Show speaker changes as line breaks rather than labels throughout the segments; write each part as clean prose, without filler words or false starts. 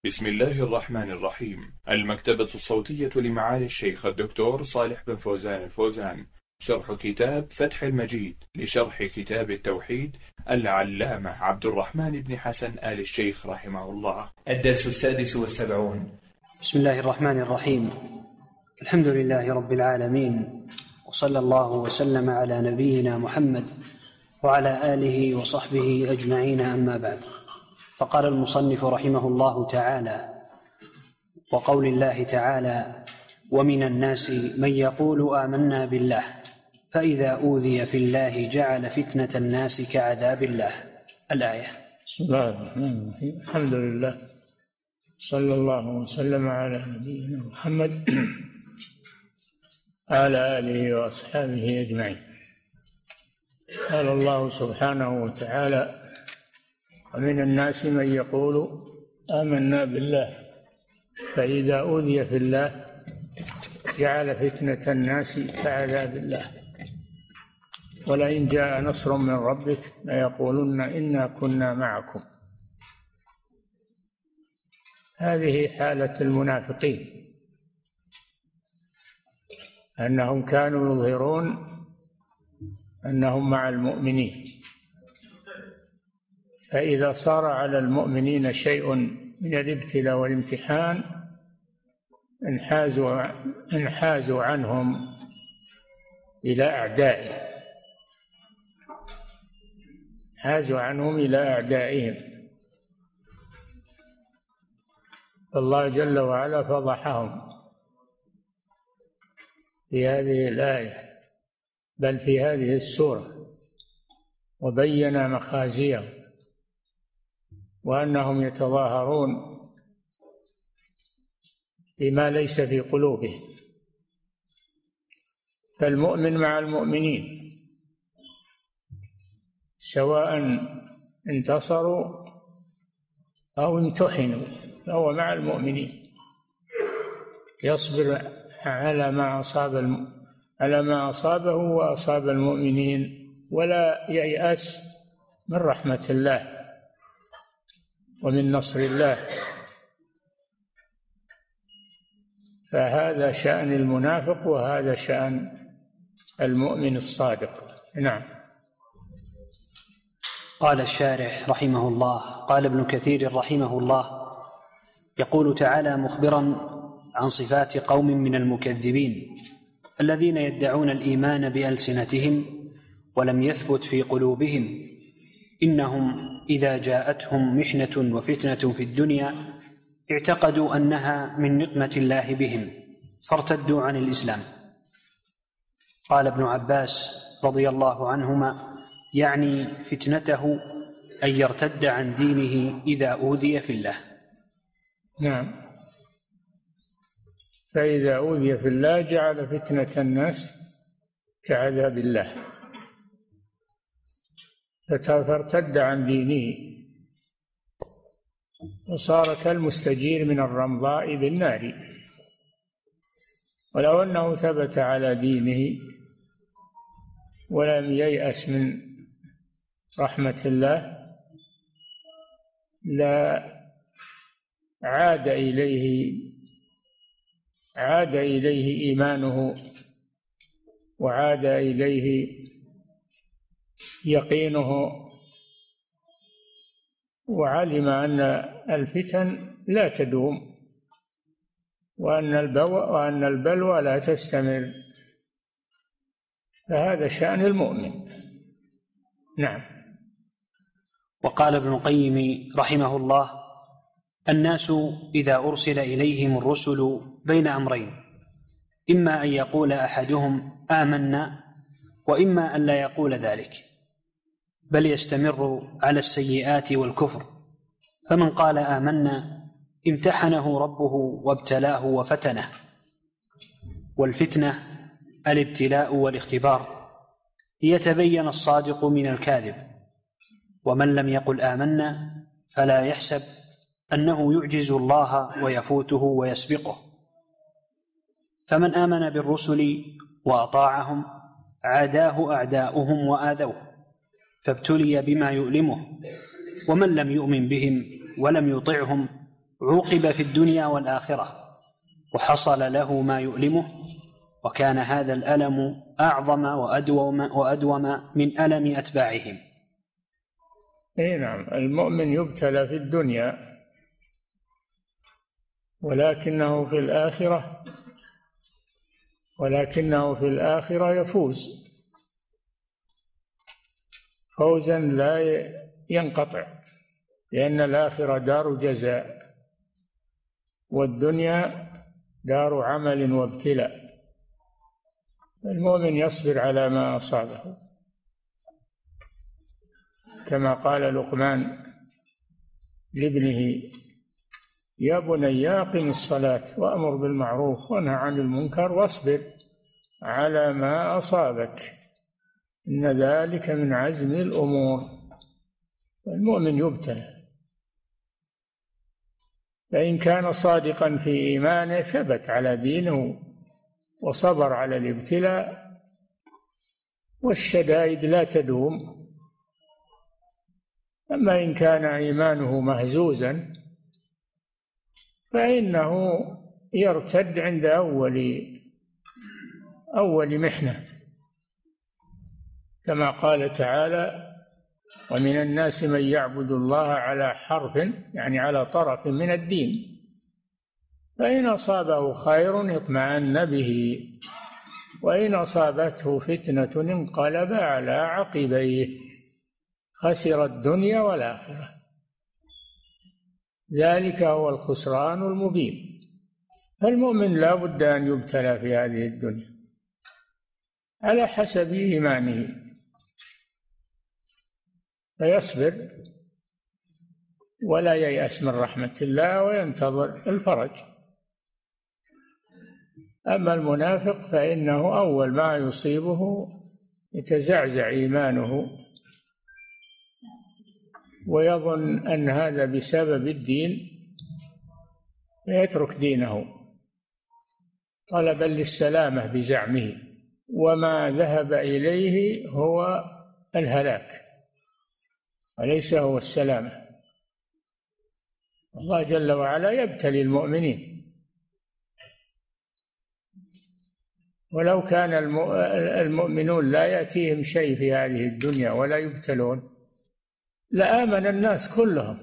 بسم الله الرحمن الرحيم. المكتبة الصوتية لمعالي الشيخ الدكتور صالح بن فوزان الفوزان، شرح كتاب فتح المجيد لشرح كتاب التوحيد العلامة عبد الرحمن بن حسن آل الشيخ رحمه الله. الدرس 76.
بسم الله الرحمن الرحيم. الحمد لله رب العالمين، وصلى الله وسلم على نبينا محمد وعلى آله وصحبه أجمعين، أما بعد. فقال المصنف رحمه الله تعالى: وقول الله تعالى: ومن الناس من يقول آمنا بالله فإذا أوذي في الله جعل فتنة الناس كعذاب الله. الآية.
بسم الله الرحمن الرحيم. الحمد لله، صلى الله وسلم على نبينا محمد على آله وأصحابه أجمعين. قال الله سبحانه وتعالى: ومن الناس من يقول آمنا بالله فإذا أوذي في الله جعل فتنة الناس كعذاب الله ولئن جاء نصر من ربك ليقولن إنا كنا معكم. هذه حالة المنافقين، أنهم كانوا يظهرون أنهم مع المؤمنين، فإذا صار على المؤمنين شيء من الابتلاء والامتحان انحازوا عنهم إلى أعدائهم، الله جل وعلا فضحهم في هذه الآية، بل في هذه السورة، وبين مخازيهم وأنهم يتظاهرون بما ليس في قلوبهم. فالمؤمن مع المؤمنين سواء انتصروا أو امتحنوا، فهو مع المؤمنين، يصبر على ما أصابه وأصاب المؤمنين، ولا ييأس من رحمة الله ومن نصر الله. فهذا شأن المنافق وهذا شأن المؤمن الصادق. نعم.
قال الشارح رحمه الله: قال ابن كثير رحمه الله: يقول تعالى مخبرا عن صفات قوم من المكذبين الذين يدعون الإيمان بألسنتهم ولم يثبت في قلوبهم: إنهم إذا جاءتهم محنة وفتنة في الدنيا اعتقدوا أنها من نقمة الله بهم فارتدوا عن الإسلام. قال ابن عباس رضي الله عنهما: يعني فتنته أن يرتد عن دينه إذا أوذي في الله.
نعم. فإذا أوذي في الله جعل فتنة الناس كعذاب الله، فارتد عن دينه وصار كالمستجير من الرمضاء بالنار. ولو أنه ثبت على دينه ولم ييأس من رحمة الله لا عاد إليه إيمانه، وعاد إليه يقينه، وعلم أن الفتن لا تدوم، وأن البلوى لا تستمر. فهذا شأن المؤمن. نعم.
وقال ابن القيم رحمه الله: الناس إذا أرسل إليهم الرسل بين أمرين: إما أن يقول أحدهم آمنا، وإما أن لا يقول ذلك، بل يستمر على السيئات والكفر. فمن قال آمنا امتحنه ربه وابتلاه وفتنه، والفتنة الابتلاء والاختبار ليتبين الصادق من الكاذب. ومن لم يقل آمنا فلا يحسب أنه يعجز الله ويفوته ويسبقه. فمن آمن بالرسل وأطاعهم عاداه أعداؤهم وآذوه فابتلي بما يؤلمه، ومن لم يؤمن بهم ولم يطعهم عوقب في الدنيا والآخرة وحصل له ما يؤلمه، وكان هذا الألم أعظم وأدوم من ألم أتباعهم.
نعم، المؤمن يبتلى في الدنيا ولكنه في الآخرة يفوز فوزا لا ينقطع، لأن الآخرة دار جزاء والدنيا دار عمل وابتلاء. المؤمن يصبر على ما أصابه، كما قال لقمان لابنه: يا بني أقم الصلاة وأمر بالمعروف وانه عن المنكر واصبر على ما أصابك إن ذلك من عزم الأمور. المؤمن يبتلى، فإن كان صادقا في إيمانه ثبت على دينه وصبر على الابتلاء، والشدائد لا تدوم. أما إن كان إيمانه مهزوزا فإنه يرتد عند أول محنة، كما قال تعالى: ومن الناس من يعبد الله على حرف، يعني على طرف من الدين، فإن أصابه خير اطمأن به وإن أصابته فتنة انقلب على عقبيه خسر الدنيا والآخرة ذلك هو الخسران المبين. فالمؤمن لا بد أن يبتلى في هذه الدنيا على حسب إيمانه، فيصبر ولا ييأس من رحمة الله وينتظر الفرج. أما المنافق فإنه أول ما يصيبه يتزعزع إيمانه ويظن أن هذا بسبب الدين فيترك دينه طلبا للسلامة بزعمه، وما ذهب إليه هو الهلاك وليس هو السلامة. الله جل وعلا يبتلي المؤمنين، ولو كان المؤمنون لا يأتيهم شيء في هذه الدنيا ولا يبتلون لآمن الناس كلهم،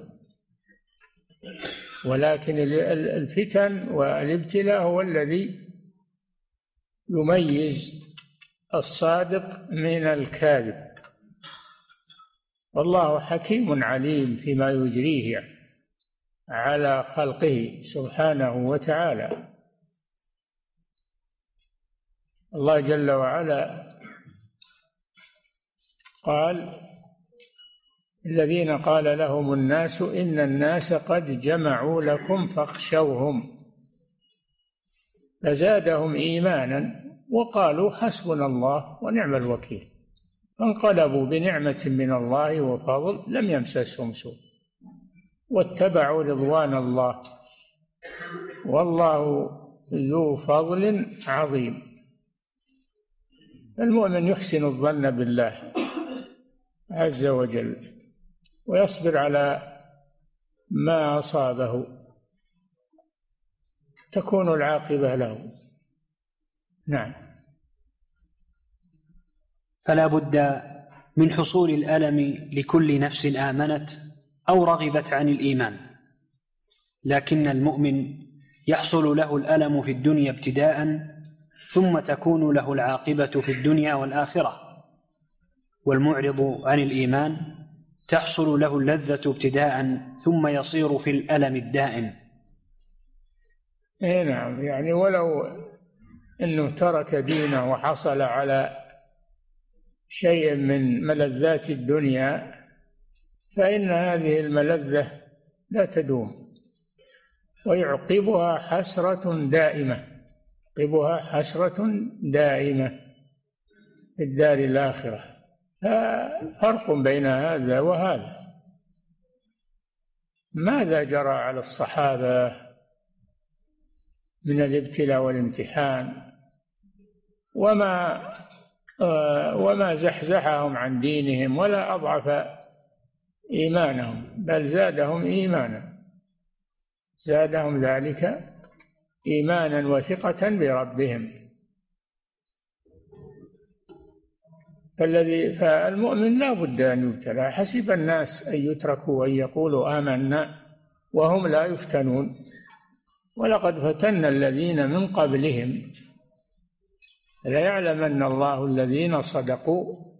ولكن الفتن والابتلاء هو الذي يميز الصادق من الكاذب. والله حكيم عليم فيما يجريه على خلقه سبحانه وتعالى. الله جل وعلا قال: الذين قال لهم الناس إن الناس قد جمعوا لكم فاخشوهم فزادهم إيمانا وقالوا حسبنا الله ونعم الوكيل، فانقلبوا بنعمة من الله وفضل لم يمسسهم سوء واتبعوا رضوان الله والله ذو فضل عظيم. المؤمن يحسن الظن بالله عز وجل ويصبر على ما أصابه تكون العاقبة له. نعم.
فلا بد من حصول الألم لكل نفس آمنت أو رغبت عن الإيمان، لكن المؤمن يحصل له الألم في الدنيا ابتداء، ثم تكون له العاقبة في الدنيا والآخرة. والمعرض عن الإيمان تحصل له اللذة ابتداء ثم يصير في الألم الدائم.
نعم، يعني ولو أنه ترك دينه وحصل على شيء من ملذات الدنيا فإن هذه الملذة لا تدوم ويعقبها حسرة دائمة في الدار الآخرة. فرق بين هذا وهذا. ماذا جرى على الصحابة من الابتلاء والامتحان وما زحزحهم عن دينهم ولا أضعف إيمانهم، بل زادهم إيمانا. زادهم ذلك إيمانا وثقة بربهم. فالمؤمن لا بد أن يبتلى. حسب الناس أن يتركوا أن يقولوا آمنا وهم لا يفتنون، ولقد فتنا الذين من قبلهم ليعلمن الله الذين صدقوا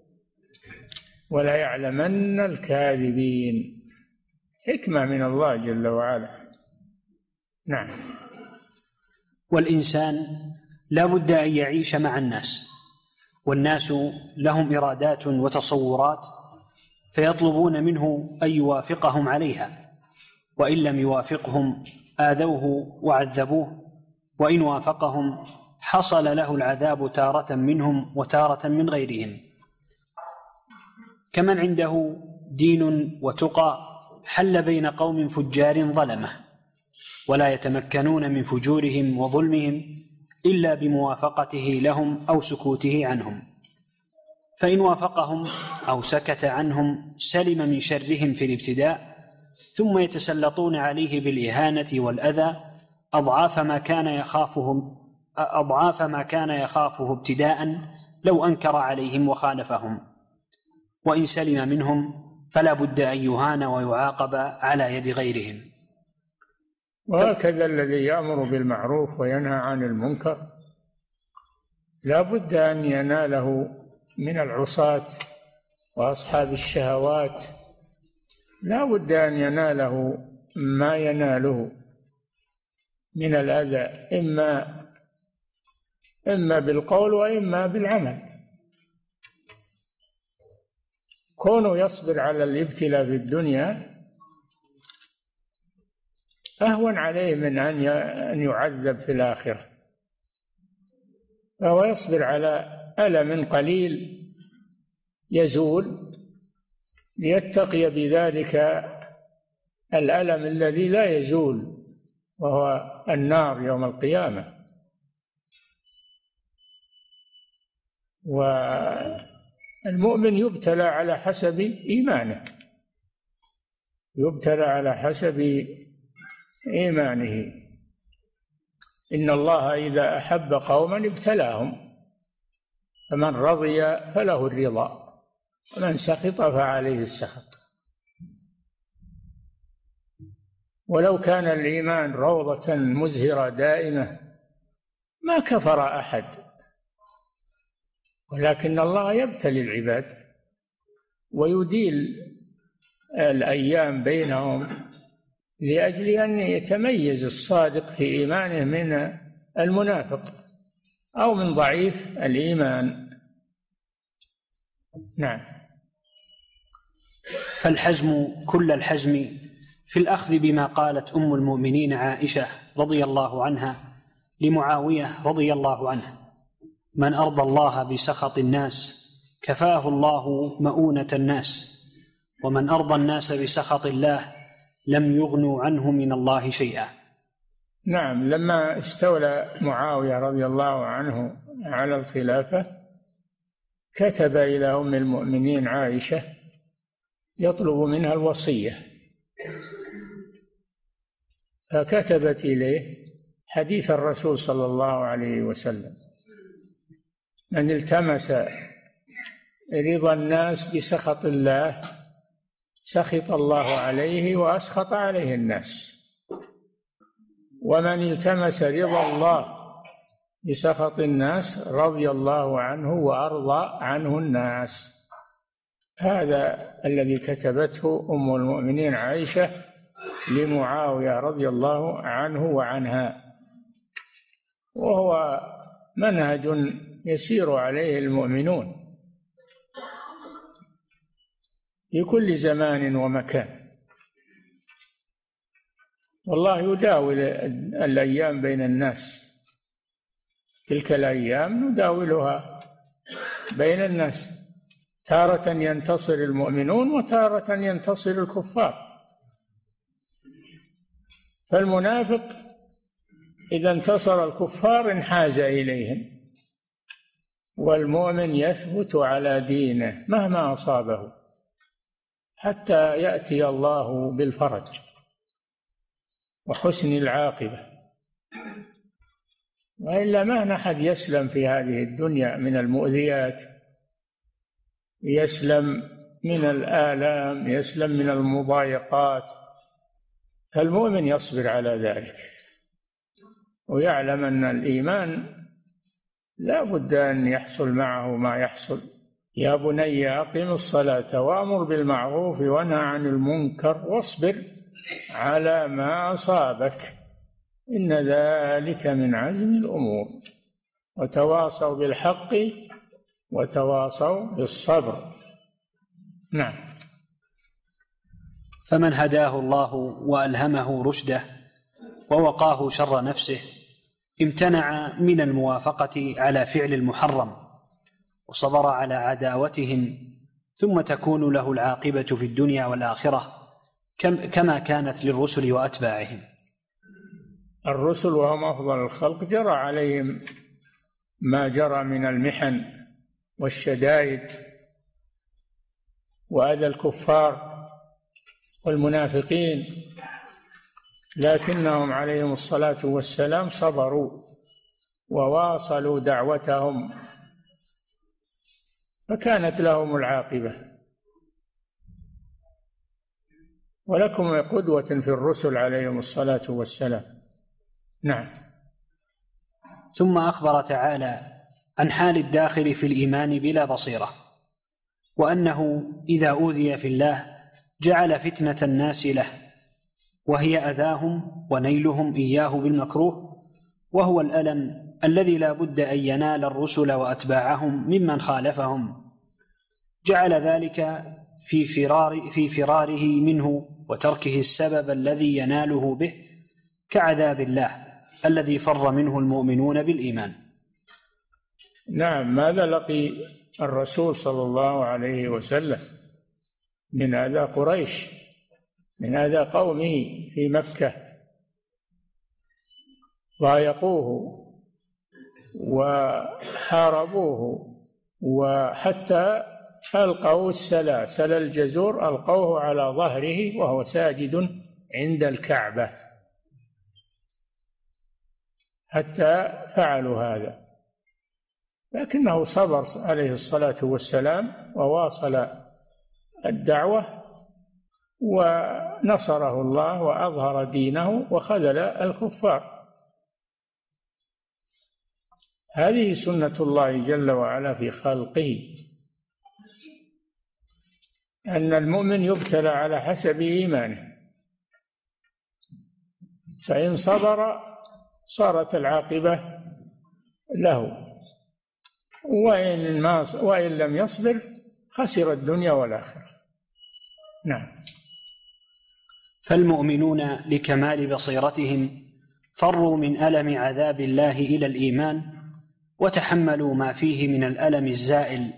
وليعلمن الكاذبين. حكمة من الله جل وعلا. نعم.
والإنسان لا بد أن يعيش مع الناس، والناس لهم إرادات وتصورات، فيطلبون منه أن يوافقهم عليها، وإن لم يوافقهم آذوه وعذبوه، وإن وافقهم حصل له العذاب تارة منهم وتارة من غيرهم. كمن عنده دين وتقى حل بين قوم فجار ظلمه، ولا يتمكنون من فجورهم وظلمهم إلا بموافقته لهم أو سكوته عنهم، فإن وافقهم أو سكت عنهم سلم من شرهم في الابتداء، ثم يتسلطون عليه بالإهانة والأذى أضعاف ما كان يخافه ابتداء لو أنكر عليهم وخالفهم. وإن سلم منهم فلا بد أن يهان ويعاقب على يد غيرهم.
وهكذا الذي يأمر بالمعروف وينهى عن المنكر لا بد أن يناله من العصاة وأصحاب الشهوات، لا بد أن يناله ما يناله من الأذى، إما بالقول وإما بالعمل. كونه يصبر على الابتلاء في الدنيا أهون عليه من أن يعذب في الآخرة، فهو يصبر على ألم قليل يزول ليتقي بذلك الألم الذي لا يزول، وهو النار يوم القيامة. والمؤمن يبتلى على حسب إيمانه، يبتلى على حسب إيمانه. إن الله إذا أحب قوما ابتلاهم، فمن رضي فله الرضا ومن سخط فعليه السخط. ولو كان الإيمان روضة مزهرة دائمة ما كفر أحد، ولكن الله يبتلي العباد ويديل الأيام بينهم لأجل أن يتميز الصادق في إيمانه من المنافق أو من ضعيف الإيمان. نعم.
فالحزم كل الحزم في الأخذ بما قالت أم المؤمنين عائشة رضي الله عنها لمعاوية رضي الله عنه: من أرضى الله بسخط الناس كفاه الله مؤونة الناس، ومن أرضى الناس بسخط الله لم يغنوا عنه من الله شيئا.
نعم. لما استولى معاوية رضي الله عنه على الخلافة كتب إلى أم المؤمنين عائشة يطلب منها الوصية، فكتبت إليه حديث الرسول صلى الله عليه وسلم: من التمس رضا الناس بسخط الله سخط الله عليه وأسخط عليه الناس، ومن التمس رضا الله بسخط الناس رضي الله عنه وأرضى عنه الناس. هذا الذي كتبته أم المؤمنين عائشة لمعاوية رضي الله عنه وعنها، وهو منهج يسير عليه المؤمنون في كل زمان ومكان. والله يداول الأيام بين الناس، تلك الأيام نداولها بين الناس، تارة ينتصر المؤمنون وتارة ينتصر الكفار. فالمنافق إذا انتصر الكفار انحاز إليهم، والمؤمن يثبت على دينه مهما أصابه حتى يأتي الله بالفرج. وحسن العاقبة. وإلا ما أحد يسلم في هذه الدنيا من المؤذيات، يسلم من الآلام، يسلم من المضايقات. فالمؤمن يصبر على ذلك ويعلم أن الإيمان لا بد أن يحصل معه ما يحصل. يا بني أقم الصلاة وأمر بالمعروف وانهى عن المنكر واصبر على ما أصابك إن ذلك من عزم الأمور وتواصوا بالحق وتواصوا بالصبر. نعم.
فمن هداه الله وألهمه رشده ووقاه شر نفسه امتنع من الموافقة على فعل المحرم وصبر على عداوتهم، ثم تكون له العاقبة في الدنيا والآخرة كما كانت للرسل وأتباعهم.
الرسل وهم أفضل الخلق جرى عليهم ما جرى من المحن والشدائد وأذى الكفار والمنافقين، لكنهم عليهم الصلاة والسلام صبروا وواصلوا دعوتهم فكانت لهم العاقبة. ولكم قدوة في الرسل عليهم الصلاة والسلام. نعم.
ثم أخبر تعالى عن حال الداخل في الإيمان بلا بصيرة، وأنه إذا أوذي في الله جعل فتنة الناس له، وهي أذاهم ونيلهم إياه بالمكروه، وهو الألم الذي لا بد أن ينال الرسل وأتباعهم ممن خالفهم. جعل ذلك في فراره منه وتركه السبب الذي يناله به، كعذاب الله الذي فر منه المؤمنون بالإيمان.
نعم. ماذا لقي الرسول صلى الله عليه وسلم من أذى قريش، من أذى قومه في مكة؟ ضايقوه وحاربوه، وحتى ألقوا سل الجزور ألقوه على ظهره وهو ساجد عند الكعبة، حتى فعلوا هذا. لكنه صبر عليه الصلاة والسلام وواصل الدعوة، ونصره الله وأظهر دينه وخذل الكفار. هذه سنة الله جل وعلا في خلقه، أن المؤمن يبتلى على حسب إيمانه، فإن صبر صارت العاقبة له، وإن لم يصبر خسر الدنيا والآخرة. نعم.
فالمؤمنون لكمال بصيرتهم فروا من ألم عذاب الله إلى الإيمان، وتحملوا ما فيه من الألم الزائل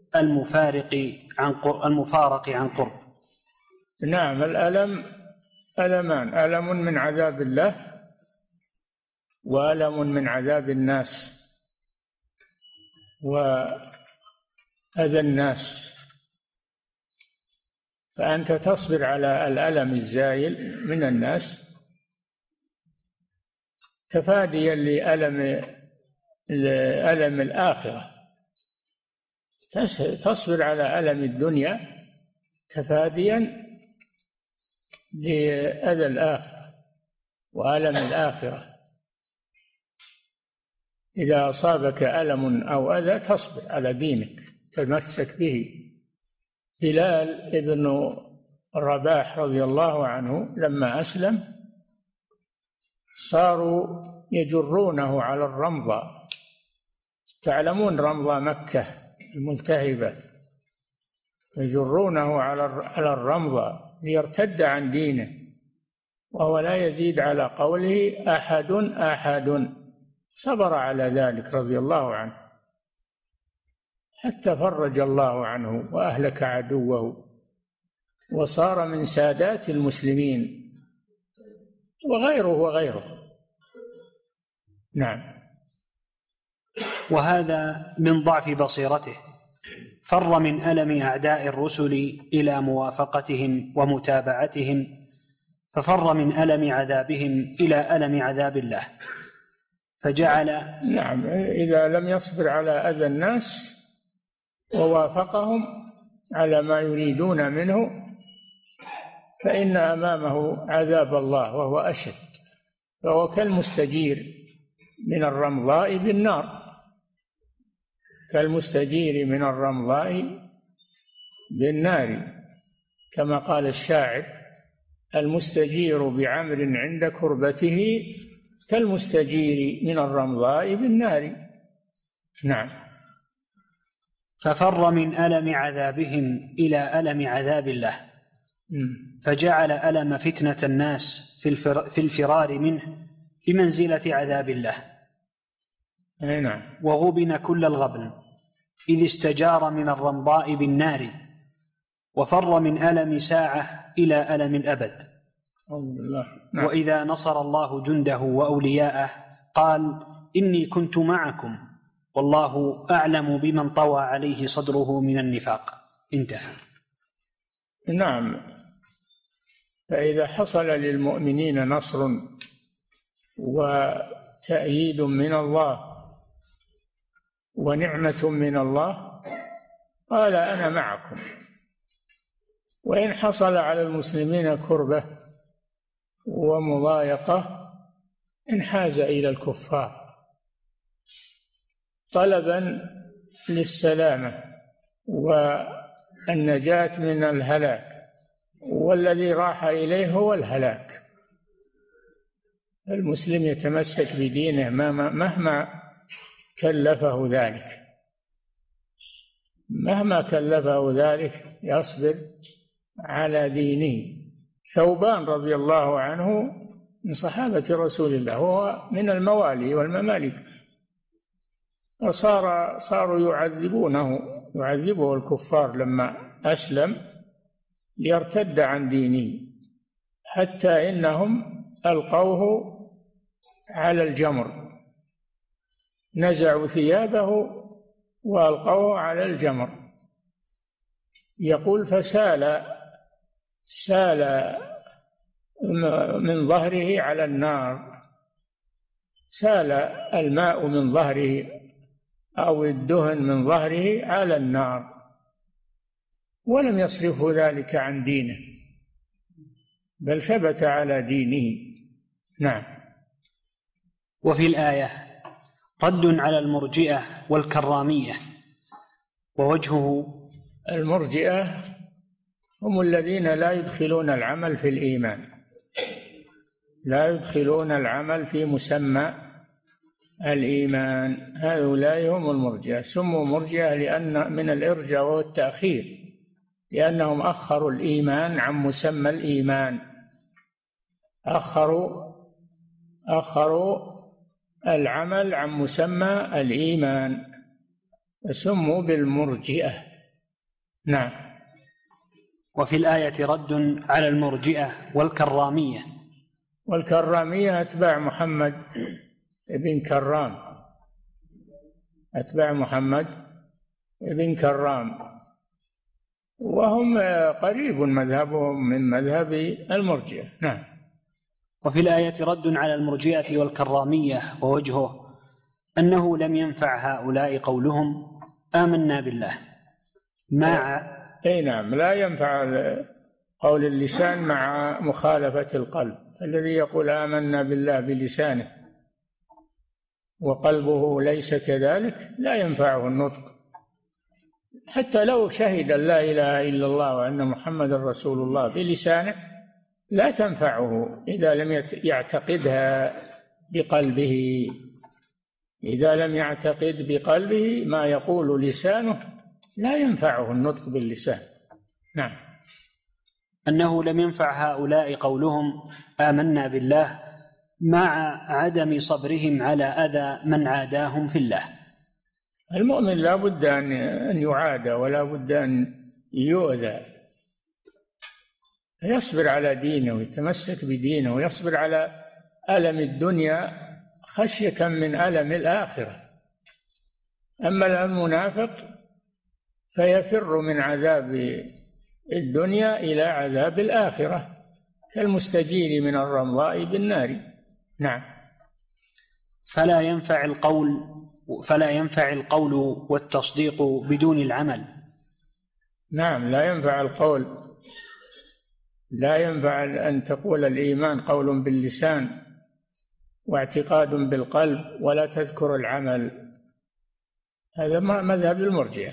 المفارق عن قرب.
نعم. الألم ألمان: ألم من عذاب الله وألم من عذاب الناس وأذى الناس. فأنت تصبر على الألم الزائل من الناس تفاديا لألم الآخرة، تصبر على ألم الدنيا تفاديا لأذى الآخرة وألم الآخرة. إذا أصابك ألم أو أذى تصبر على دينك، تمسك به. بلال ابن رباح رضي الله عنه لما أسلم صاروا يجرونه على الرمضة. تعلمون رمضة مكة الملتهبة، يجرونه على الرمضة ليرتد عن دينه، وهو لا يزيد على قوله أحد أحد. صبر على ذلك رضي الله عنه حتى فرج الله عنه وأهلك عدوه، وصار من سادات المسلمين، وغيره. نعم.
وهذا من ضعف بصيرته، فر من ألم أعداء الرسل إلى موافقتهم ومتابعتهم، ففر من ألم عذابهم إلى ألم عذاب الله فجعل.
نعم، إذا لم يصبر على أذى الناس ووافقهم على ما يريدون منه فإن أمامه عذاب الله وهو أشد، فهو كالمستجير من الرمضاء بالنار، كالمستجير من الرمضاء بالنار، كما قال الشاعر: المستجير بعمر عند كربته كالمستجير من الرمضاء بالنار. نعم.
ففر من ألم عذابهم إلى ألم عذاب الله فجعل ألم فتنة الناس في الفرار منه بمنزلة عذاب الله.
نعم.
وغبن كل الغبن إذ استجار من الرمضاء بالنار وفر من ألم ساعة إلى ألم الأبد.
نعم.
وإذا نصر الله جنده وأولياءه قال: إني كنت معكم والله أعلم بمن طوى عليه صدره من النفاق. انتهى.
نعم. فإذا حصل للمؤمنين نصر وتأييد من الله ونعمة من الله قال: أنا معكم. وإن حصل على المسلمين كربة ومضايقة انحاز إلى الكفار طلبا للسلامة والنجاة من الهلاك، والذي راح إليه هو الهلاك. المسلم يتمسك بدينه مهما كلفه ذلك، مهما كلفه ذلك يصبر على دينه. ثوبان رضي الله عنه من صحابة رسول الله، وهو من الموالي والممالك، صاروا يعذبه الكفار لما أسلم ليرتد عن دينه، حتى إنهم ألقوه على الجمر، نزعوا ثيابه وألقوه على الجمر. يقول: سال من ظهره على النار، سال الماء من ظهره أو الدهن من ظهره على النار، ولم يصرفه ذلك عن دينه، بل ثبت على دينه. نعم.
وفي الآية رد على المرجئة والكرامية، ووجهه:
المرجئة هم الذين لا يدخلون العمل في الإيمان، لا يدخلون العمل في مسمى الإيمان، هؤلاء هم المرجئة. سموا مرجئة لأن من الإرجاء والتأخير، لأنهم أخروا الإيمان عن مسمى الإيمان، أخروا العمل عن مسمى الإيمان، فسموا بالمرجئة. نعم.
وفي الآية رد على المرجئة والكرامية.
والكرامية أتباع محمد بن كرام، أتباع محمد بن كرام، وهم قريب مذهبهم من مذهب المرجئة. نعم.
وفي الآية رد على المرجئة والكرامية، ووجهه أنه لم ينفع هؤلاء قولهم آمنا بالله
نعم، لا ينفع قول اللسان مع مخالفة القلب. الذي يقول آمنا بالله بلسانه وقلبه ليس كذلك لا ينفعه النطق، حتى لو شهد لا إله إلا الله وأن محمد رسول الله بلسانه لا تنفعه إذا لم يعتقدها بقلبه. إذا لم يعتقد بقلبه ما يقول لسانه لا ينفعه النطق باللسان. نعم.
أنه لم ينفع هؤلاء قولهم آمنا بالله مع عدم صبرهم على أذى من عاداهم في الله.
المؤمن لا بد أن يعادى ولا بد أن يؤذى، يصبر على دينه ويتمسك بدينه ويصبر على ألم الدنيا خشية من ألم الآخرة. أما المنافق فيفر من عذاب الدنيا إلى عذاب الآخرة، كالمستجير من الرمضاء بالنار. نعم.
فلا ينفع القول والتصديق بدون العمل.
نعم، لا ينفع القول، لا ينفع أن تقول الإيمان قول باللسان واعتقاد بالقلب ولا تذكر العمل. هذا مذهب المرجئة،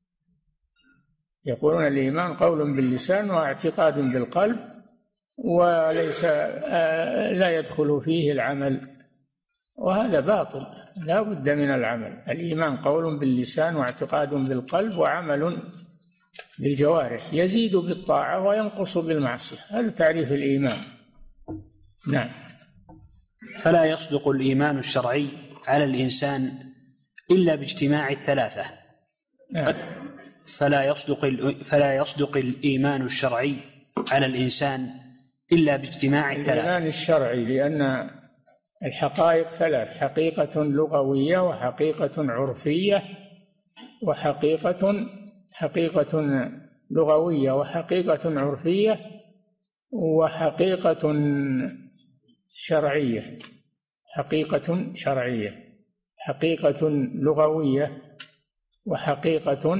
يقولون الإيمان قول باللسان واعتقاد بالقلب وليس لا يدخل فيه العمل، وهذا باطل، لا بد من العمل. الإيمان قول باللسان واعتقاد بالقلب وعمل بالجوارح، يزيد بالطاعة وينقص بالمعصية، هذا تعريف الإيمان. نعم.
فلا يصدق الإيمان الشرعي على الإنسان إلا باجتماع الثلاثة.
نعم.
فلا يصدق الإيمان الشرعي على الإنسان إلا باجتماع الثلاثة.
الإيمان الشرعي لأن الحقائق ثلاث: حقيقة لغوية، وحقيقة عرفية، حقيقة لغوية، وحقيقة عرفية، وحقيقة شرعية. حقيقة شرعية، حقيقة لغوية، وحقيقة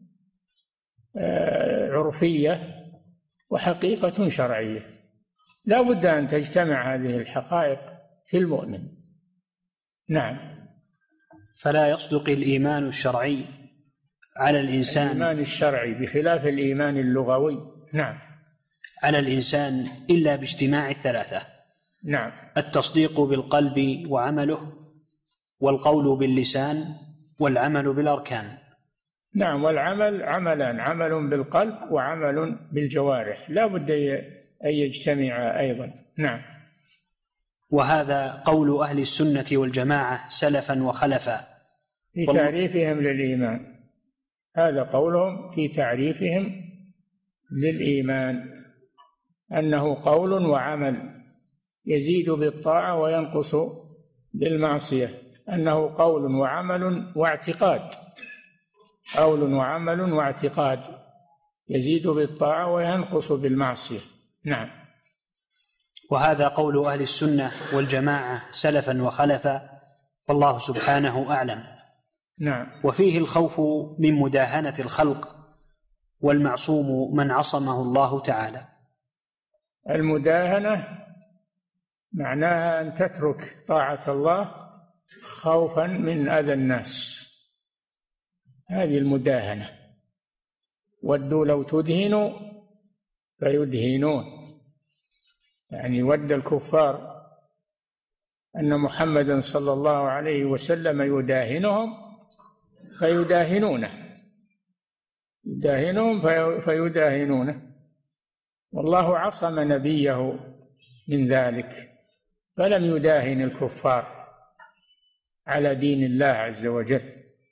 عرفية، وحقيقة شرعية. لا بد أن تجتمع هذه الحقائق في المؤمن. نعم.
فلا يصدق الإيمان الشرعي على الإنسان،
الإيمان الشرعي بخلاف الإيمان اللغوي، نعم،
على الإنسان إلا باجتماع الثلاثة.
نعم.
التصديق بالقلب وعمله، والقول باللسان، والعمل بالأركان.
نعم. والعمل عملان: عمل بالقلب وعمل بالجوارح، لا بد أن يجتمع أيضا. نعم.
وهذا قول أهل السنة والجماعة سلفا وخلفا
في تعريفهم للإيمان، هذا قولهم في تعريفهم للإيمان، أنه قول وعمل يزيد بالطاعة وينقص بالمعصية، أنه قول وعمل واعتقاد، قول وعمل واعتقاد يزيد بالطاعة وينقص بالمعصية. نعم.
وهذا قول أهل السنة والجماعة سلفا وخلفا، والله سبحانه أعلم.
نعم.
وفيه الخوف من مداهنة الخلق، والمعصوم من عصمه الله تعالى.
المداهنة معناها أن تترك طاعة الله خوفا من أذى الناس، هذه المداهنة. ودوا لو تدهنوا فيدهنون، يعني ود الكفار أن محمدا صلى الله عليه وسلم يداهنهم فيداهنونه، يداهنهم فيداهنونه، والله عصم نبيه من ذلك، فلم يداهن الكفار على دين الله عز وجل.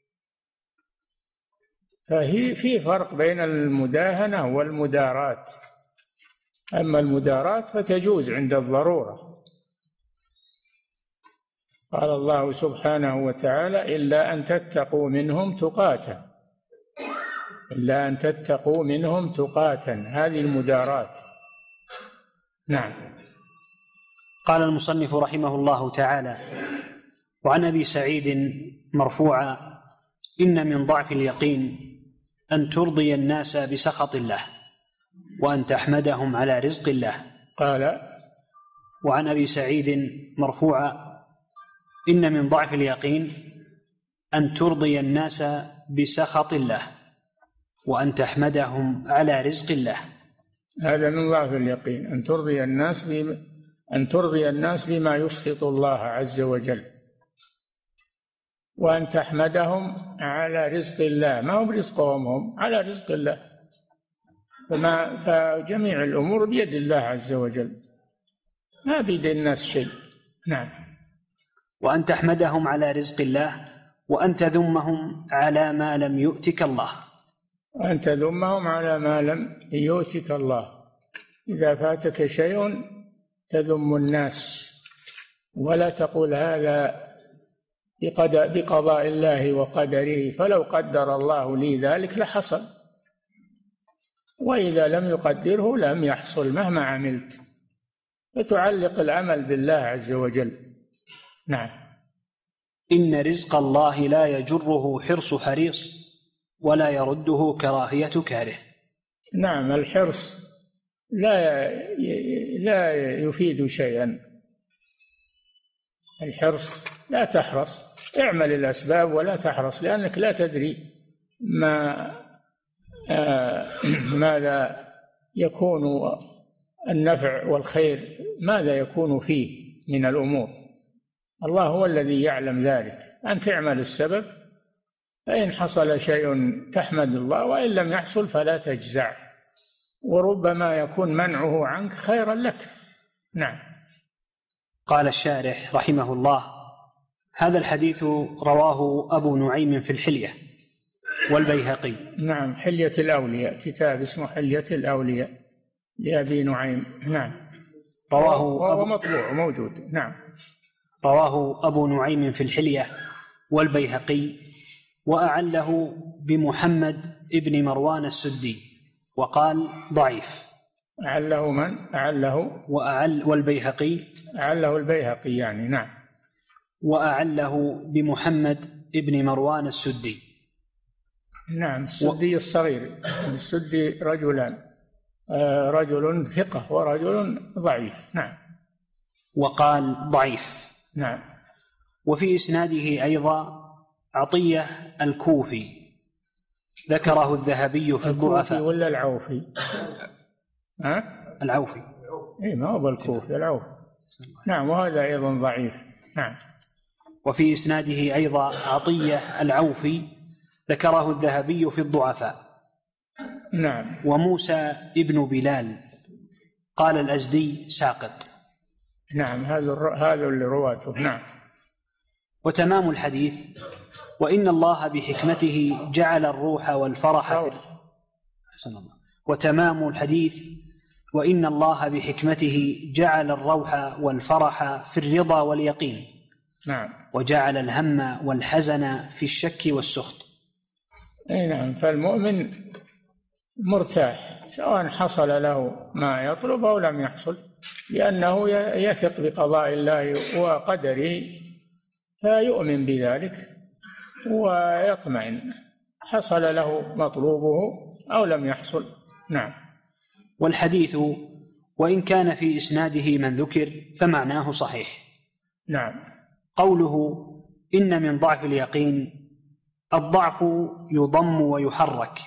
في فرق بين المداهنة والمداراة. أما المداراة فتجوز عند الضرورة، قال الله سبحانه وتعالى: إلا أن تتقوا منهم تقاتا، إلا أن تتقوا منهم تقاتا، هذه المداراة. نعم.
قال المصنف رحمه الله تعالى: وعن أبي سعيد مرفوعا: إن من ضعف اليقين أن ترضي الناس بسخط الله، وأن تحمدهم على رزق الله.
قال.
وعن أبي سعيد مرفوعا: إن من ضعف اليقين أن ترضي الناس بسخط الله، وأن تحمدهم على رزق الله.
هذا من ضعف اليقين، أن ترضي الناس بما يسخط الله عز وجل، وأن تحمدهم على رزق الله، ما هو برزقهم هم، على رزق الله، فجميع الأمور بيد الله عز وجل، ما بيد الناس شيء. نعم.
وأن تحمدهم على رزق الله، وأن تذمهم على ما لم يؤتك الله.
وأن تذمهم على ما لم يؤتك الله، إذا فاتك شيء تذم الناس، ولا تقول هذا بقضاء الله وقدره، فلو قدر الله لي ذلك لحصل، وإذا لم يقدره لم يحصل مهما عملت. فتعلق الأمل بالله عز وجل. نعم.
إن رزق الله لا يجره حرص حريص ولا يرده كراهية كاره.
نعم، الحرص لا يفيد شيئا. الحرص لا تحرص، اعمل الأسباب ولا تحرص، لأنك لا تدري ماذا يكون النفع والخير، ماذا يكون فيه من الأمور. الله هو الذي يعلم ذلك. أنت اعمل السبب، فإن حصل شيء تحمد الله، وإن لم يحصل فلا تجزع، وربما يكون منعه عنك خيرا لك. نعم.
قال الشارح رحمه الله: هذا الحديث رواه أبو نعيم في الحلية والبيهقي.
نعم، حلية الأولياء، كتاب اسمه حلية الأولياء لأبي نعيم. نعم. وهو مطبوع موجود. نعم.
رواه أبو نعيم في الحلية والبيهقي، وأعله بمحمد ابن مروان السدي وقال ضعيف.
أعله من؟ أعله
والبيهقي
أعله البيهقي يعني. نعم.
وأعله بمحمد ابن مروان السدي.
نعم. السدي الصغير. السدي رجلان، رجل ثقة ورجل ضعيف. نعم.
وقال ضعيف.
نعم.
وفي إسناده أيضا عطية الكوفي ذكره الذهبي في الضعفاء.
ولا العوفي؟
العوفي.
ما هو بالكوفي، العوفي. نعم، وهذا أيضا ضعيف. نعم.
وفي إسناده أيضا عطية العوفي ذكره الذهبي في الضعفاء.
نعم.
وموسى ابن بلال قال الأزدي ساقط.
نعم، هذا اللي رواته. نعم.
وتمام الحديث: وإن الله بحكمته جعل الروح والفرح وتمام الحديث: وإن الله بحكمته جعل الروح والفرح في الرضا واليقين.
نعم.
وجعل الهم والحزن في الشك والسخط.
نعم. فالمؤمن مرتاح سواء حصل له ما يطلب أو لم يحصل، لأنه يثق بقضاء الله وقدره، فيؤمن بذلك ويطمئن، حصل له مطلوبه أو لم يحصل. نعم.
والحديث وإن كان في إسناده من ذكر فمعناه صحيح.
نعم.
قوله إن من ضعف اليقين، الضعف يضم ويحرك.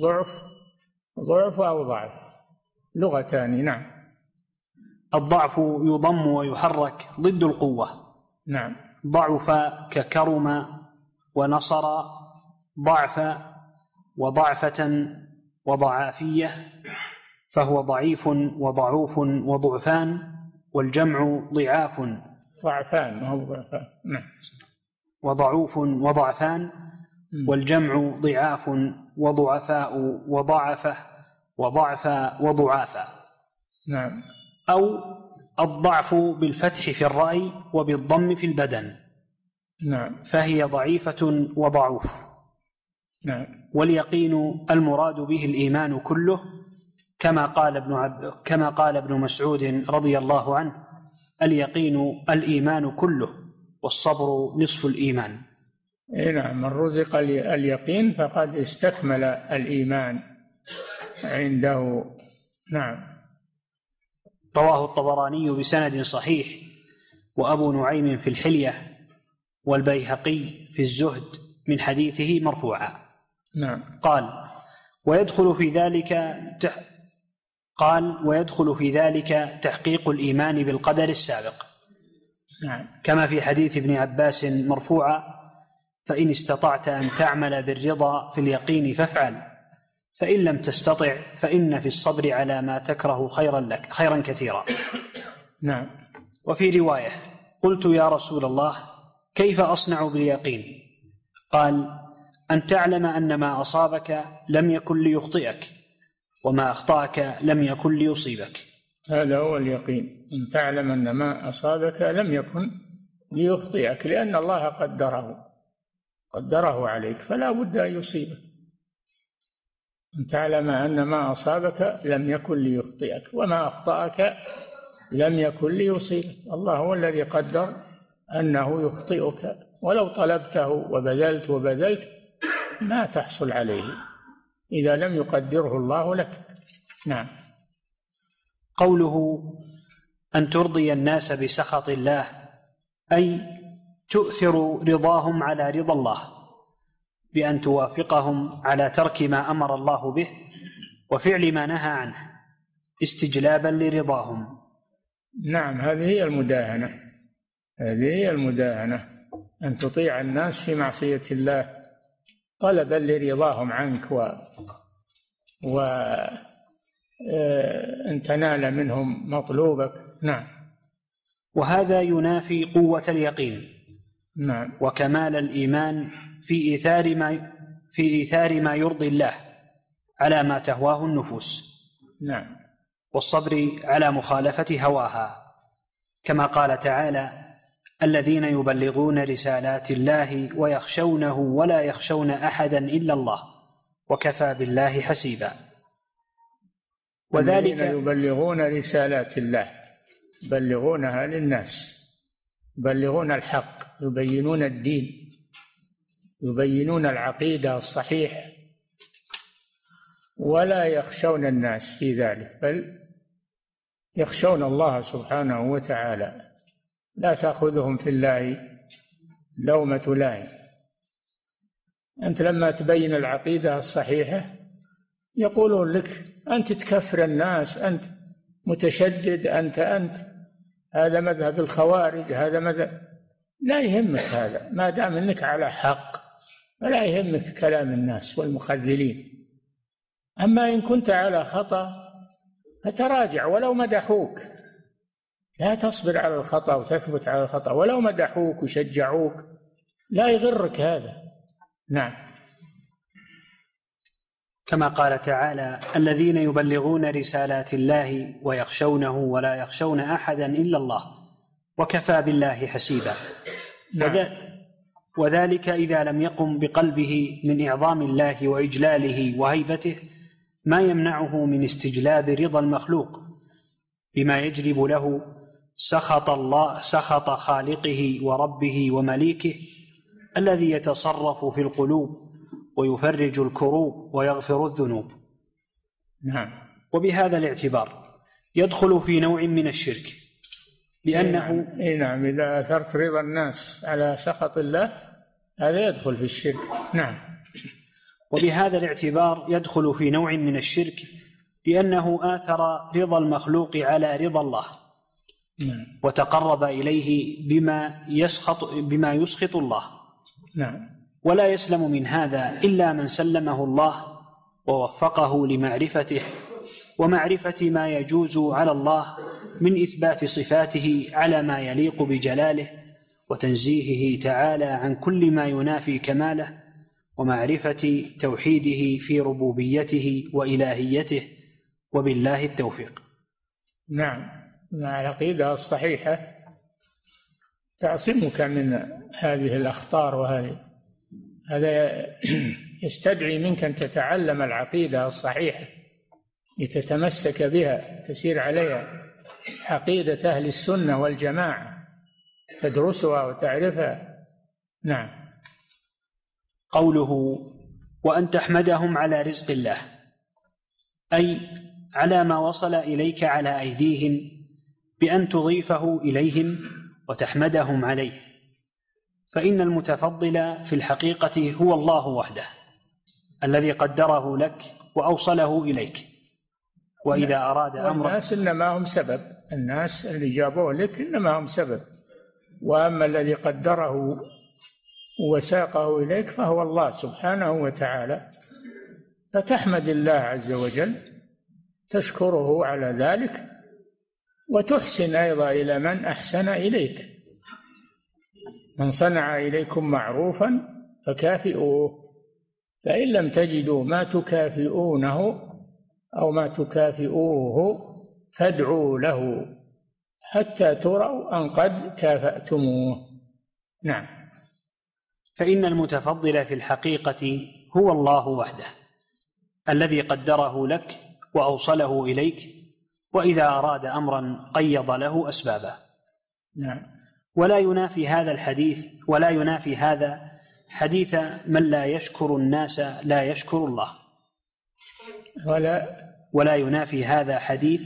ضعف أو ضعف لغتان. نعم.
الضعف يضم ويحرك ضد القوة.
نعم.
ضعف ككرم ونصر، ضعف وضعفة وضعافية، فهو ضعيف وضعوف وضعفان، والجمع ضعاف.
ضعفان، ما هو ضعفان. نعم.
وضعوف وضعفان، والجمع ضعاف وضعفاء وضعفة وضعف وضعافا.
نعم.
أو الضعف بالفتح في الرأي وبالضم في البدن.
نعم.
فهي ضعيفة وضعوف.
نعم.
واليقين المراد به الإيمان كله، كما قال ابن مسعود رضي الله عنه: اليقين الإيمان كله، والصبر نصف الإيمان.
نعم. من رزق اليقين فقد استكمل الإيمان عنده. نعم.
رواه الطبراني بسند صحيح، وأبو نعيم في الحلية، والبيهقي في الزهد من حديثه مرفوعا.
نعم.
قال: ويدخل في ذلك تحقيق الإيمان بالقدر السابق.
نعم.
كما في حديث ابن عباس مرفوعا: فإن استطعت أن تعمل بالرضا في اليقين فافعل، فإن لم تستطع فإن في الصبر على ما تكره خيرا كثيرا.
نعم.
وفي رواية: قلت يا رسول الله كيف أصنع باليقين؟ قال: أن تعلم أن ما أصابك لم يكن ليخطئك، وما أخطأك لم يكن ليصيبك.
هذا هو اليقين، أن تعلم أن ما أصابك لم يكن ليخطئك، لأن الله قدره عليك فلا بد أن يصيبك. أن تعلم أن ما أصابك لم يكن ليخطئك، وما أخطأك لم يكن ليصيبك. الله هو الذي قدر أنه يخطئك، ولو طلبته وبذلت ما تحصل عليه إذا لم يقدره الله لك. نعم.
قوله أن ترضي الناس بسخط الله، أي تؤثر رضاهم على رضا الله بأن توافقهم على ترك ما أمر الله به وفعل ما نهى عنه استجلابا لرضاهم.
نعم، هذه هي المداهنة، أن تطيع الناس في معصية الله طلبا لرضاهم عنك أن تنال منهم مطلوبك. نعم.
وهذا ينافي قوة اليقين
نعم.
وكمال الإيمان في إيثار ما يرضي الله على ما تهواه النفوس.
نعم.
والصبر على مخالفة هواها، كما قال تعالى: الذين يبلغون رسالات الله ويخشونه ولا يخشون أحدا إلا الله وكفى بالله حسيبا.
وذلك يبلغون رسالات الله، يبلغونها للناس، يبلغون الحق، يبينون الدين، يبينون العقيدة الصحيحة، ولا يخشون الناس في ذلك، بل يخشون الله سبحانه وتعالى، لا تأخذهم في الله لومة لائم. أنت لما تبين العقيدة الصحيحة يقولون لك أنت تكفر الناس، أنت متشدد، أنت هذا مذهب الخوارج، هذا مذهب. لا يهمك هذا ما دام أنك على حق، ولا يهمك كلام الناس والمخذلين. أما إن كنت على خطأ فتراجع ولو مدحوك، لا تصبر على الخطأ وتثبت على الخطأ ولو مدحوك وشجعوك، لا يغرك هذا. نعم.
كما قال تعالى: الذين يبلغون رسالات الله ويخشونه ولا يخشون أحدا إلا الله وكفى بالله حسيبا.
نعم.
وذلك إذا لم يقم بقلبه من إعظام الله وإجلاله وهيبته ما يمنعه من استجلاب رضا المخلوق بما يجلب له سخط خالقه وربه ومليكه الذي يتصرف في القلوب ويفرج الكروب ويغفر الذنوب.
نعم.
وبهذا الاعتبار يدخل في نوع من الشرك، لأنه
نعم إذا أثرت رضا الناس على سخط الله هذا يدخل في الشرك. نعم.
وبهذا الاعتبار يدخل في نوع من الشرك لأنه آثر رضا المخلوق على رضا الله.
نعم.
وتقرب إليه بما يسخط الله.
نعم.
ولا يسلم من هذا إلا من سلمه الله ووفقه لمعرفته ومعرفة ما يجوز على الله من إثبات صفاته على ما يليق بجلاله وتنزيهه تعالى عن كل ما ينافي كماله، ومعرفة توحيده في ربوبيته وإلهيته، وبالله التوفيق.
نعم. العقيدة الصحيحة تعصمك من هذه الأخطار، هذا يستدعي منك أن تتعلم العقيدة الصحيحة لتتمسك بها، تسير عليها، عقيدة أهل السنة والجماعة، تدرسها وتعرفها. نعم.
قوله وأن تحمدهم على رزق الله، أي على ما وصل إليك على أيديهم بأن تضيفه إليهم وتحمدهم عليه، فإن المتفضل في الحقيقة هو الله وحده الذي قدره لك وأوصله إليك. وإذا أراد أمرا،
الناس إنما هم سبب، الناس اللي جابوه لك إنما هم سبب، وأما الذي قدره وساقه إليك فهو الله سبحانه وتعالى. فتحمد الله عز وجل، تشكره على ذلك، وتحسن أيضا إلى من أحسن إليك. من صنع إليكم معروفا فكافئوه، فإن لم تجدوا ما تكافئونه أو ما تكافئوه فادعوا له حتى تروا أن قد كافأتموه. نعم.
فإن المتفضل في الحقيقة هو الله وحده الذي قدره لك وأوصله إليك، وإذا أراد أمرا قيض له أسبابه.
نعم.
ولا ينافي هذا حديث من لا يشكر الناس لا يشكر الله.
ولا
ينافي هذا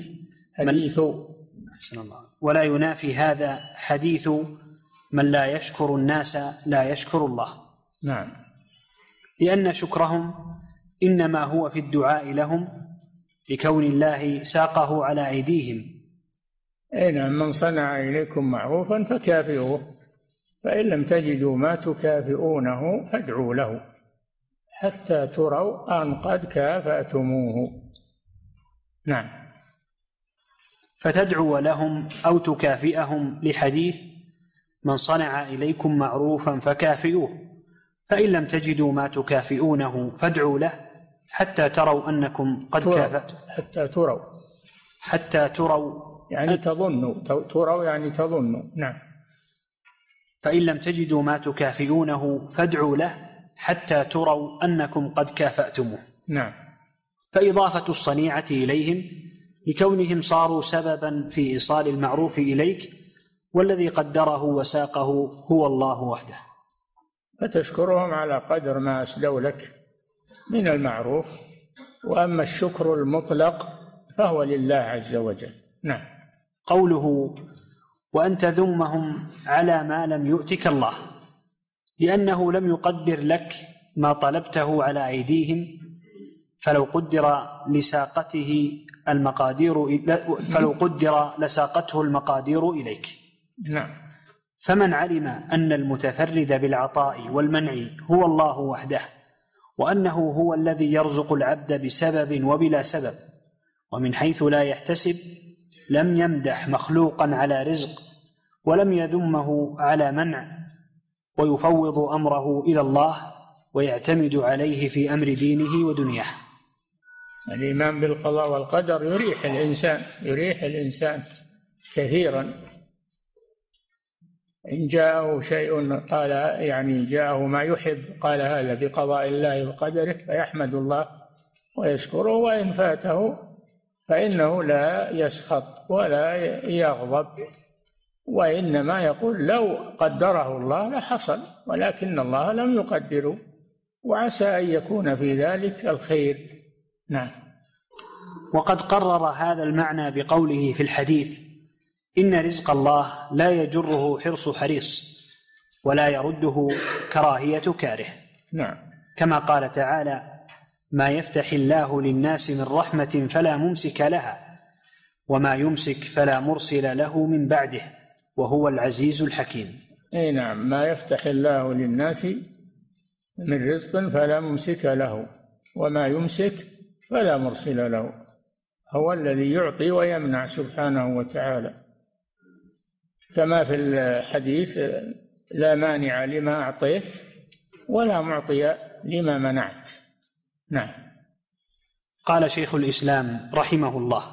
ولا ينافي هذا حديث من لا يشكر الناس لا يشكر الله.
نعم.
لأن شكرهم إنما هو في الدعاء لهم لكون الله ساقه على أيديهم.
نعم. من صنع إليكم معروفا فكافئوه، فإن لم تجدوا ما تكافئونه فادعوا له حتى تروا أن قد كافأتموه. نعم.
فتدعو لهم أو تكافئهم لحديث من صنع إليكم معروفا فكافئوه، فإن لم تجدوا ما تكافئونه فادعوا له حتى تروا أنكم قد كافأتم. حتى تروا
يعني تظنوا، تروا يعني تظنوا. نعم.
فإن لم تجدوا ما تكافئونه فادعوا له حتى تروا أنكم قد كافأتموه.
نعم.
فإضافة الصنيعة إليهم لكونهم صاروا سببا في إيصال المعروف إليك، والذي قدره وساقه هو الله وحده.
فتشكرهم على قدر ما أسدوا لك من المعروف، وأما الشكر المطلق فهو لله عز وجل. نعم.
قوله وأن تذمهم على ما لم يؤتك الله، لأنه لم يقدر لك ما طلبته على أيديهم، فلو قدر لساقته المقادير إليك.
نعم.
فمن علم أن المتفرد بالعطاء والمنع هو الله وحده، وأنه هو الذي يرزق العبد بسبب وبلا سبب ومن حيث لا يحتسب، لم يمدح مخلوقا على رزق ولم يذمه على منع، ويفوض أمره إلى الله ويعتمد عليه في أمر دينه ودنياه.
الإيمان بالقضاء والقدر يريح الإنسان كثيرا. إن جاءه شيء قال يعني جاءه ما يحب قال هذا بقضاء الله وقدره، فيحمد الله ويشكره، وإن فاته فإنه لا يسخط ولا يغضب، وإنما يقول لو قدره الله لحصل، ولكن الله لم يقدره، وعسى أن يكون في ذلك الخير. نعم.
وقد قرر هذا المعنى بقوله في الحديث إن رزق الله لا يجره حرص حريص ولا يرده كراهية كاره.
نعم.
كما قال تعالى ما يفتح الله للناس من رحمة فلا ممسك لها وما يمسك فلا مرسل له من بعده وهو العزيز الحكيم.
أي نعم. ما يفتح الله للناس من رزق فلا ممسك له وما يمسك فلا مرسل له، هو الذي يعطي ويمنع سبحانه وتعالى، كما في الحديث لا مانع لما أعطيت ولا معطي لما منعت. نعم.
قال شيخ الإسلام رحمه الله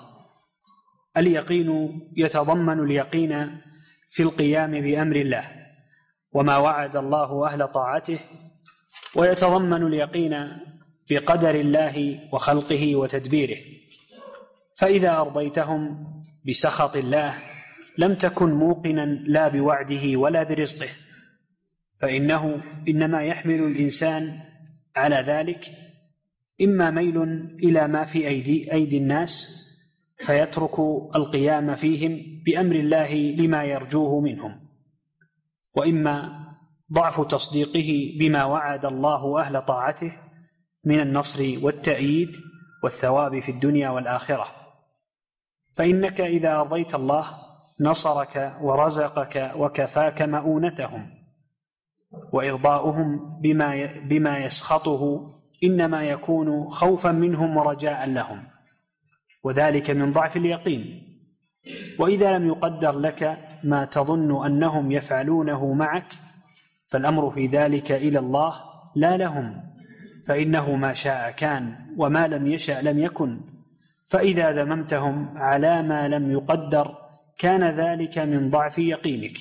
اليقين يتضمن اليقين في القيام بأمر الله وما وعد الله أهل طاعته، ويتضمن اليقين بقدر الله وخلقه وتدبيره، فإذا أرضيتهم بسخط الله لم تكن موقنا لا بوعده ولا برزقه، فإنه إنما يحمل الإنسان على ذلك إما ميل إلى ما في أيدي الناس فيترك القيام فيهم بأمر الله لما يرجوه منهم، وإما ضعف تصديقه بما وعد الله أهل طاعته من النصر والتأييد والثواب في الدنيا والآخرة. فإنك إذا أرضيت الله نصرك ورزقك وكفاك مؤونتهم، وإرضاؤهم بما يسخطه إنما يكون خوفا منهم ورجاء لهم، وذلك من ضعف اليقين. وإذا لم يقدر لك ما تظن أنهم يفعلونه معك فالأمر في ذلك إلى الله لا لهم، فإنه ما شاء كان وما لم يشأ لم يكن. فإذا ذممتهم على ما لم يقدر كان ذلك من ضعف يقينك،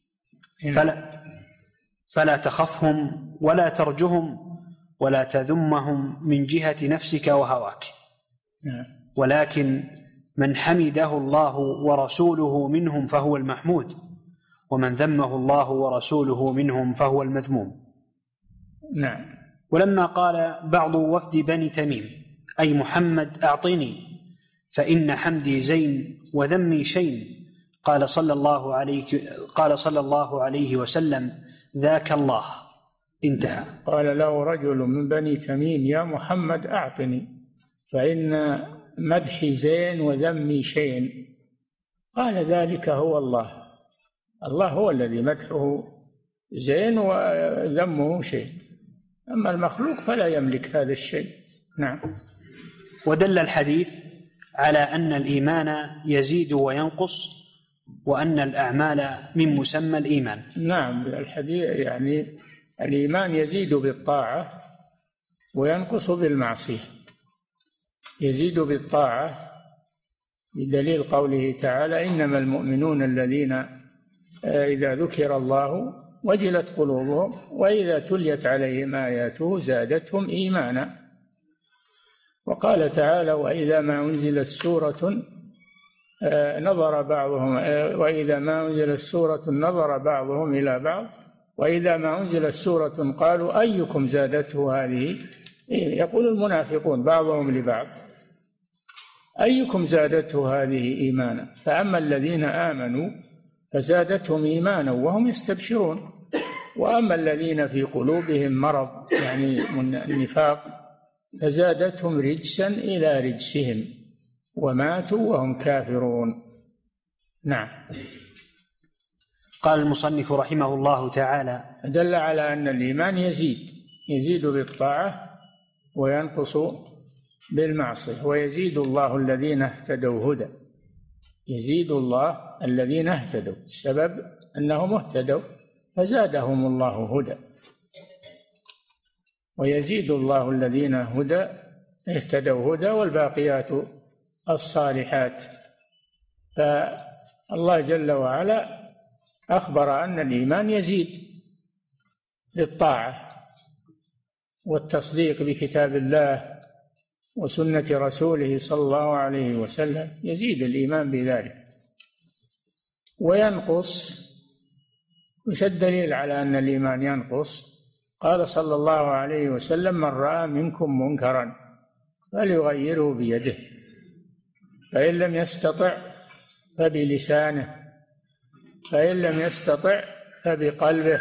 فلا تخفهم ولا ترجهم ولا تذمهم من جهة نفسك وهواك، ولكن من حمده الله ورسوله منهم فهو المحمود، ومن ذمه الله ورسوله منهم فهو المذموم.
نعم.
ولما قال بعض وفد بني تميم أي محمد أعطني فإن حمدي زين وذمي شين، قال صلى الله عليه وسلم ذاك الله. انتهى.
قال له رجل من بني تميم يا محمد أعطني فإن مدحي زين وذمي شين، قال ذلك هو الله. الله هو الذي مدحه زين وذمه شين، أما المخلوق فلا يملك هذا الشيء. نعم.
ودل الحديث على أن الإيمان يزيد وينقص، وأن الأعمال من مسمى الإيمان.
نعم، الحديث يعني الإيمان يزيد بالطاعة وينقص بالمعصية. يزيد بالطاعة بدليل قوله تعالى إنما المؤمنون الذين إذا ذكر الله وجلت قلوبهم وإذا تليت عليهم آياته زادتهم إيمانا. وقال تعالى وإذا ما أنزلت سورة نظر بعضهم وإذا ما أنزلت سورة نظر بعضهم إلى بعض وإذا ما أنزلت سورة قالوا أيكم زادته هذه. يقول المنافقون بعضهم لبعض أيكم زادته هذه إيمانا، فأما الذين آمنوا فزادتهم إيمانا وهم يستبشرون، وأما الذين في قلوبهم مرض يعني النفاق فزادتهم رجسا إلى رجسهم وماتوا وهم كافرون. نعم.
قال المصنف رحمه الله تعالى
دل على أن الإيمان يزيد بالطاعة وينقص بالمعصية، ويزيد الله الذين اهتدوا هدى. يزيد الله الذين اهتدوا، السبب أنهم اهتدوا فزادهم الله هدى، ويزيد الله الذين اهتدوا هدى والباقيات الصالحات. فالله جل وعلا أخبر أن الإيمان يزيد بالطاعة والتصديق بكتاب الله وسنة رسوله صلى الله عليه وسلم، يزيد الإيمان بذلك. وينقص، وش الدليل على أن الإيمان ينقص؟ قال صلى الله عليه وسلم من رأى منكم منكرا فليغيره بيده، فإن لم يستطع فبلسانه، فإن لم يستطع فبقلبه،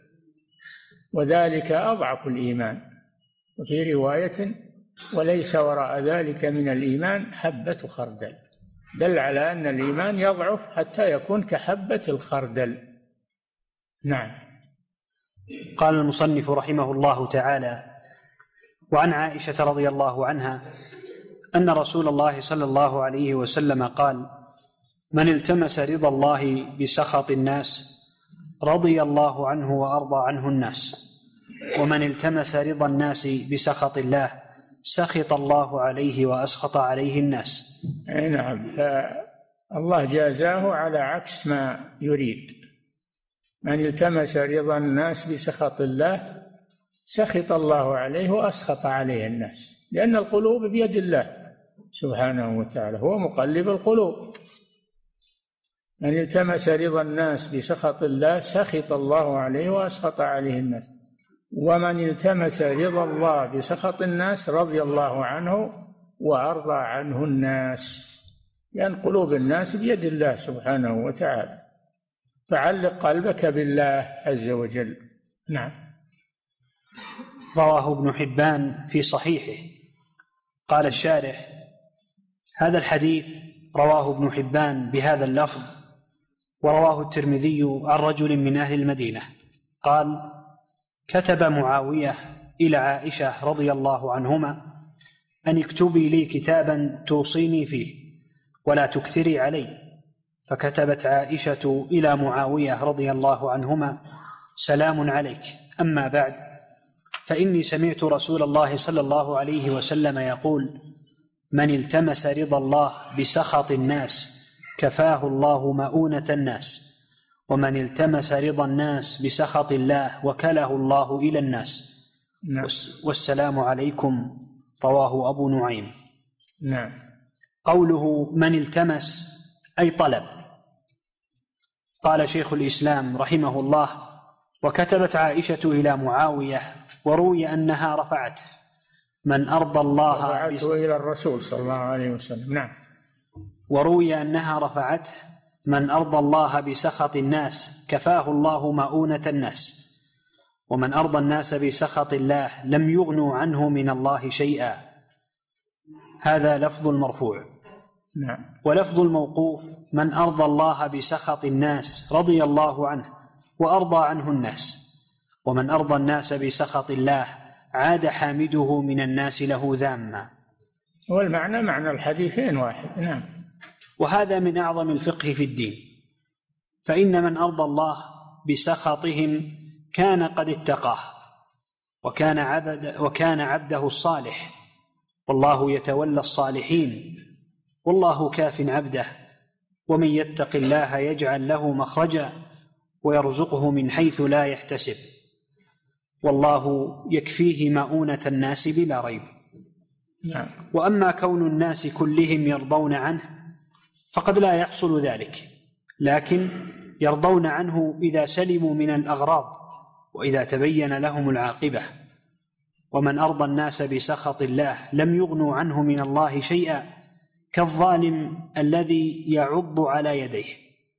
وذلك أضعف الإيمان. وفي رواية وليس وراء ذلك من الإيمان حبة خردل. دل على أن الإيمان يضعف حتى يكون كحبة الخردل. نعم.
قال المصنف رحمه الله تعالى وعن عائشة رضي الله عنها أن رسول الله صلى الله عليه وسلم قال من التمس رضا الله بسخط الناس رضي الله عنه وأرضى عنه الناس، ومن التمس رضا الناس بسخط الله سخط الله عليه وأسخط عليه الناس.
نعم. فالله جازاه على عكس ما يريد. من التمس رضا الناس بسخط الله سخط الله عليه وأسخط عليه الناس، لأن القلوب بيد الله سبحانه وتعالى، هو مقلب القلوب. من التمس رضا الناس بسخط الله سخط الله عليه وأسخط عليه الناس، ومن التمس رضا الله بسخط الناس رضي الله عنه وأرضى عنه الناس، لأن قلوب الناس بيد الله سبحانه وتعالى. فعلق قلبك بالله عز وجل. نعم.
رواه ابن حبان في صحيحه. قال الشارح هذا الحديث رواه ابن حبان بهذا اللفظ، ورواه الترمذي عن رجل من أهل المدينة قال كتب معاوية إلى عائشة رضي الله عنهما أن اكتبي لي كتابا توصيني فيه ولا تكثري علي، فكتبت عائشة إلى معاوية رضي الله عنهما سلام عليك، أما بعد فإني سمعت رسول الله صلى الله عليه وسلم يقول من التمس رضا الله بسخط الناس كفاه الله مؤونة الناس، ومن التمس رضا الناس بسخط الله وكله الله إلى الناس.
نعم.
والسلام عليكم. رواه أبو نعيم.
نعم.
قوله من التمس أي طلب. قال شيخ الإسلام رحمه الله: وكتبت عائشة إلى معاوية وروي أنها رفعته من أرضى الله
إلى الرسول صلى الله عليه وسلم. نعم.
وروي أنها رفعته من أرضى الله بسخط الناس كفاه الله مؤونة الناس، ومن أرضى الناس بسخط الله لم يغنوا عنه من الله شيئا. هذا لفظ المرفوع.
نعم.
ولفظ الموقوف من أرضى الله بسخط الناس رضي الله عنه وأرضى عنه الناس، ومن أرضى الناس بسخط الله عاد حامده من الناس له ذاما.
والمعنى معنى الحديثين واحد. نعم. وهذا
من أعظم الفقه في الدين، فإن من أرضى الله بسخطهم كان قد اتقاه وكان عبده الصالح، والله يتولى الصالحين والله كاف عبده، ومن يتق الله يجعل له مخرجا ويرزقه من حيث لا يحتسب، والله يكفيه مؤونة الناس بلا ريب. وأما كون الناس كلهم يرضون عنه فقد لا يحصل ذلك، لكن يرضون عنه إذا سلموا من الأغراض وإذا تبين لهم العاقبة. ومن أرضى الناس بسخط الله لم يغنوا عنه من الله شيئا كالظالم الذي يعض على يديه.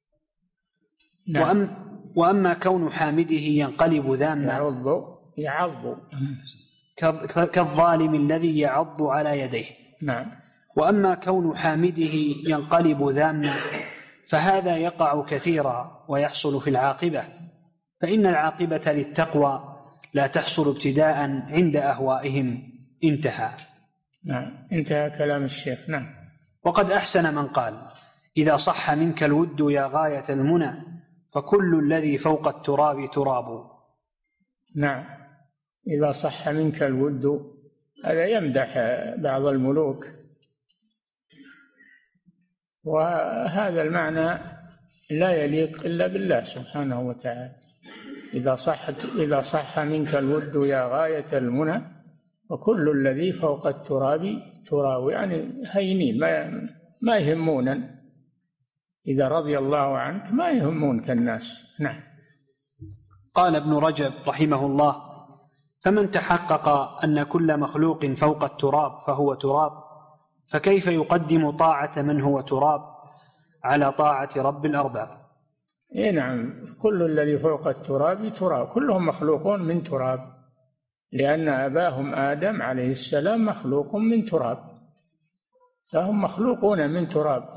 وأما كون حامده ينقلب ذاما
يعض
كالظالم الذي يعض على يديه.
نعم.
وأما كون حامده ينقلب ذاما فهذا يقع كثيرا ويحصل في العاقبة، فإن العاقبة للتقوى لا تحصل ابتداء عند أهوائهم. انتهى.
نعم. انتهى كلام الشيخ. نعم.
وقد أحسن من قال: إذا صح منك الود يا غاية المنى فكل الذي فوق التراب تراب.
نعم. إذا صح منك الود، هذا يمدح بعض الملوك، وهذا المعنى لا يليق إلا بالله سبحانه وتعالى. إذا صح منك الود يا غاية المنى وكل الذي فوق التراب تراب، يعني هينين ما يهمونا. إذا رضي الله عنك ما يهمونك الناس. نعم.
قال ابن رجب رحمه الله: فمن تحقق أن كل مخلوق فوق التراب فهو تراب، فكيف يقدم طاعة من هو تراب على طاعة رب الأرباب؟
نعم. كل الذي فوق التراب تراب، كلهم مخلوقون من تراب، لأن أباهم آدم عليه السلام مخلوق من تراب، فهم مخلوقون من تراب،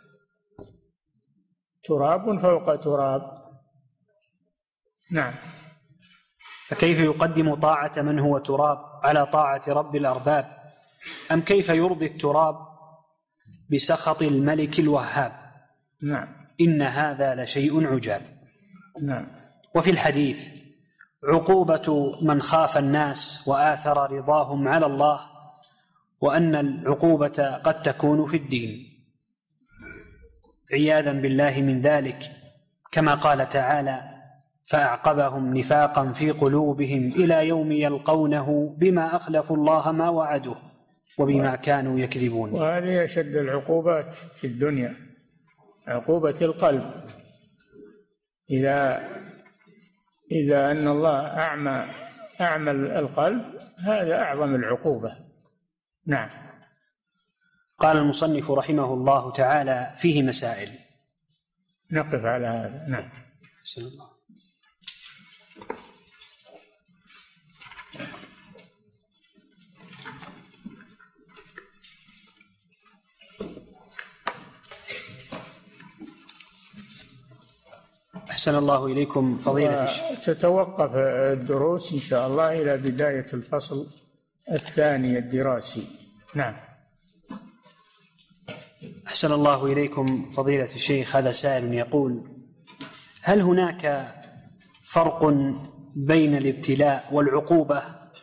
تراب فوق تراب. نعم.
فكيف يقدم طاعة من هو تراب على طاعة رب الأرباب؟ أم كيف يرضي التراب بسخط الملك الوهاب؟
نعم.
إن هذا لشيء عجاب.
نعم.
وفي الحديث: عقوبة من خاف الناس وآثر رضاهم على الله، وأن العقوبة قد تكون في الدين، عياذا بالله من ذلك، كما قال تعالى: فأعقبهم نفاقا في قلوبهم إلى يوم يلقونه بما أخلفوا الله ما وعدوا وبما كانوا يكذبون.
وهذه أشد العقوبات في الدنيا، عقوبة القلب. إذا أن الله أعمى القلب، هذا أعظم العقوبة. نعم.
قال المصنف رحمه الله تعالى: فيه مسائل،
نقف على هذا. نعم.
بسم الله. أحسن الله إليكم فضيلة الشيخ.
تتوقف الدروس إن شاء الله إلى بداية الفصل الثاني الدراسي. نعم.
أحسن الله إليكم فضيلة الشيخ. هذا سائل يقول: هل هناك فرق بين الابتلاء والعقوبة؟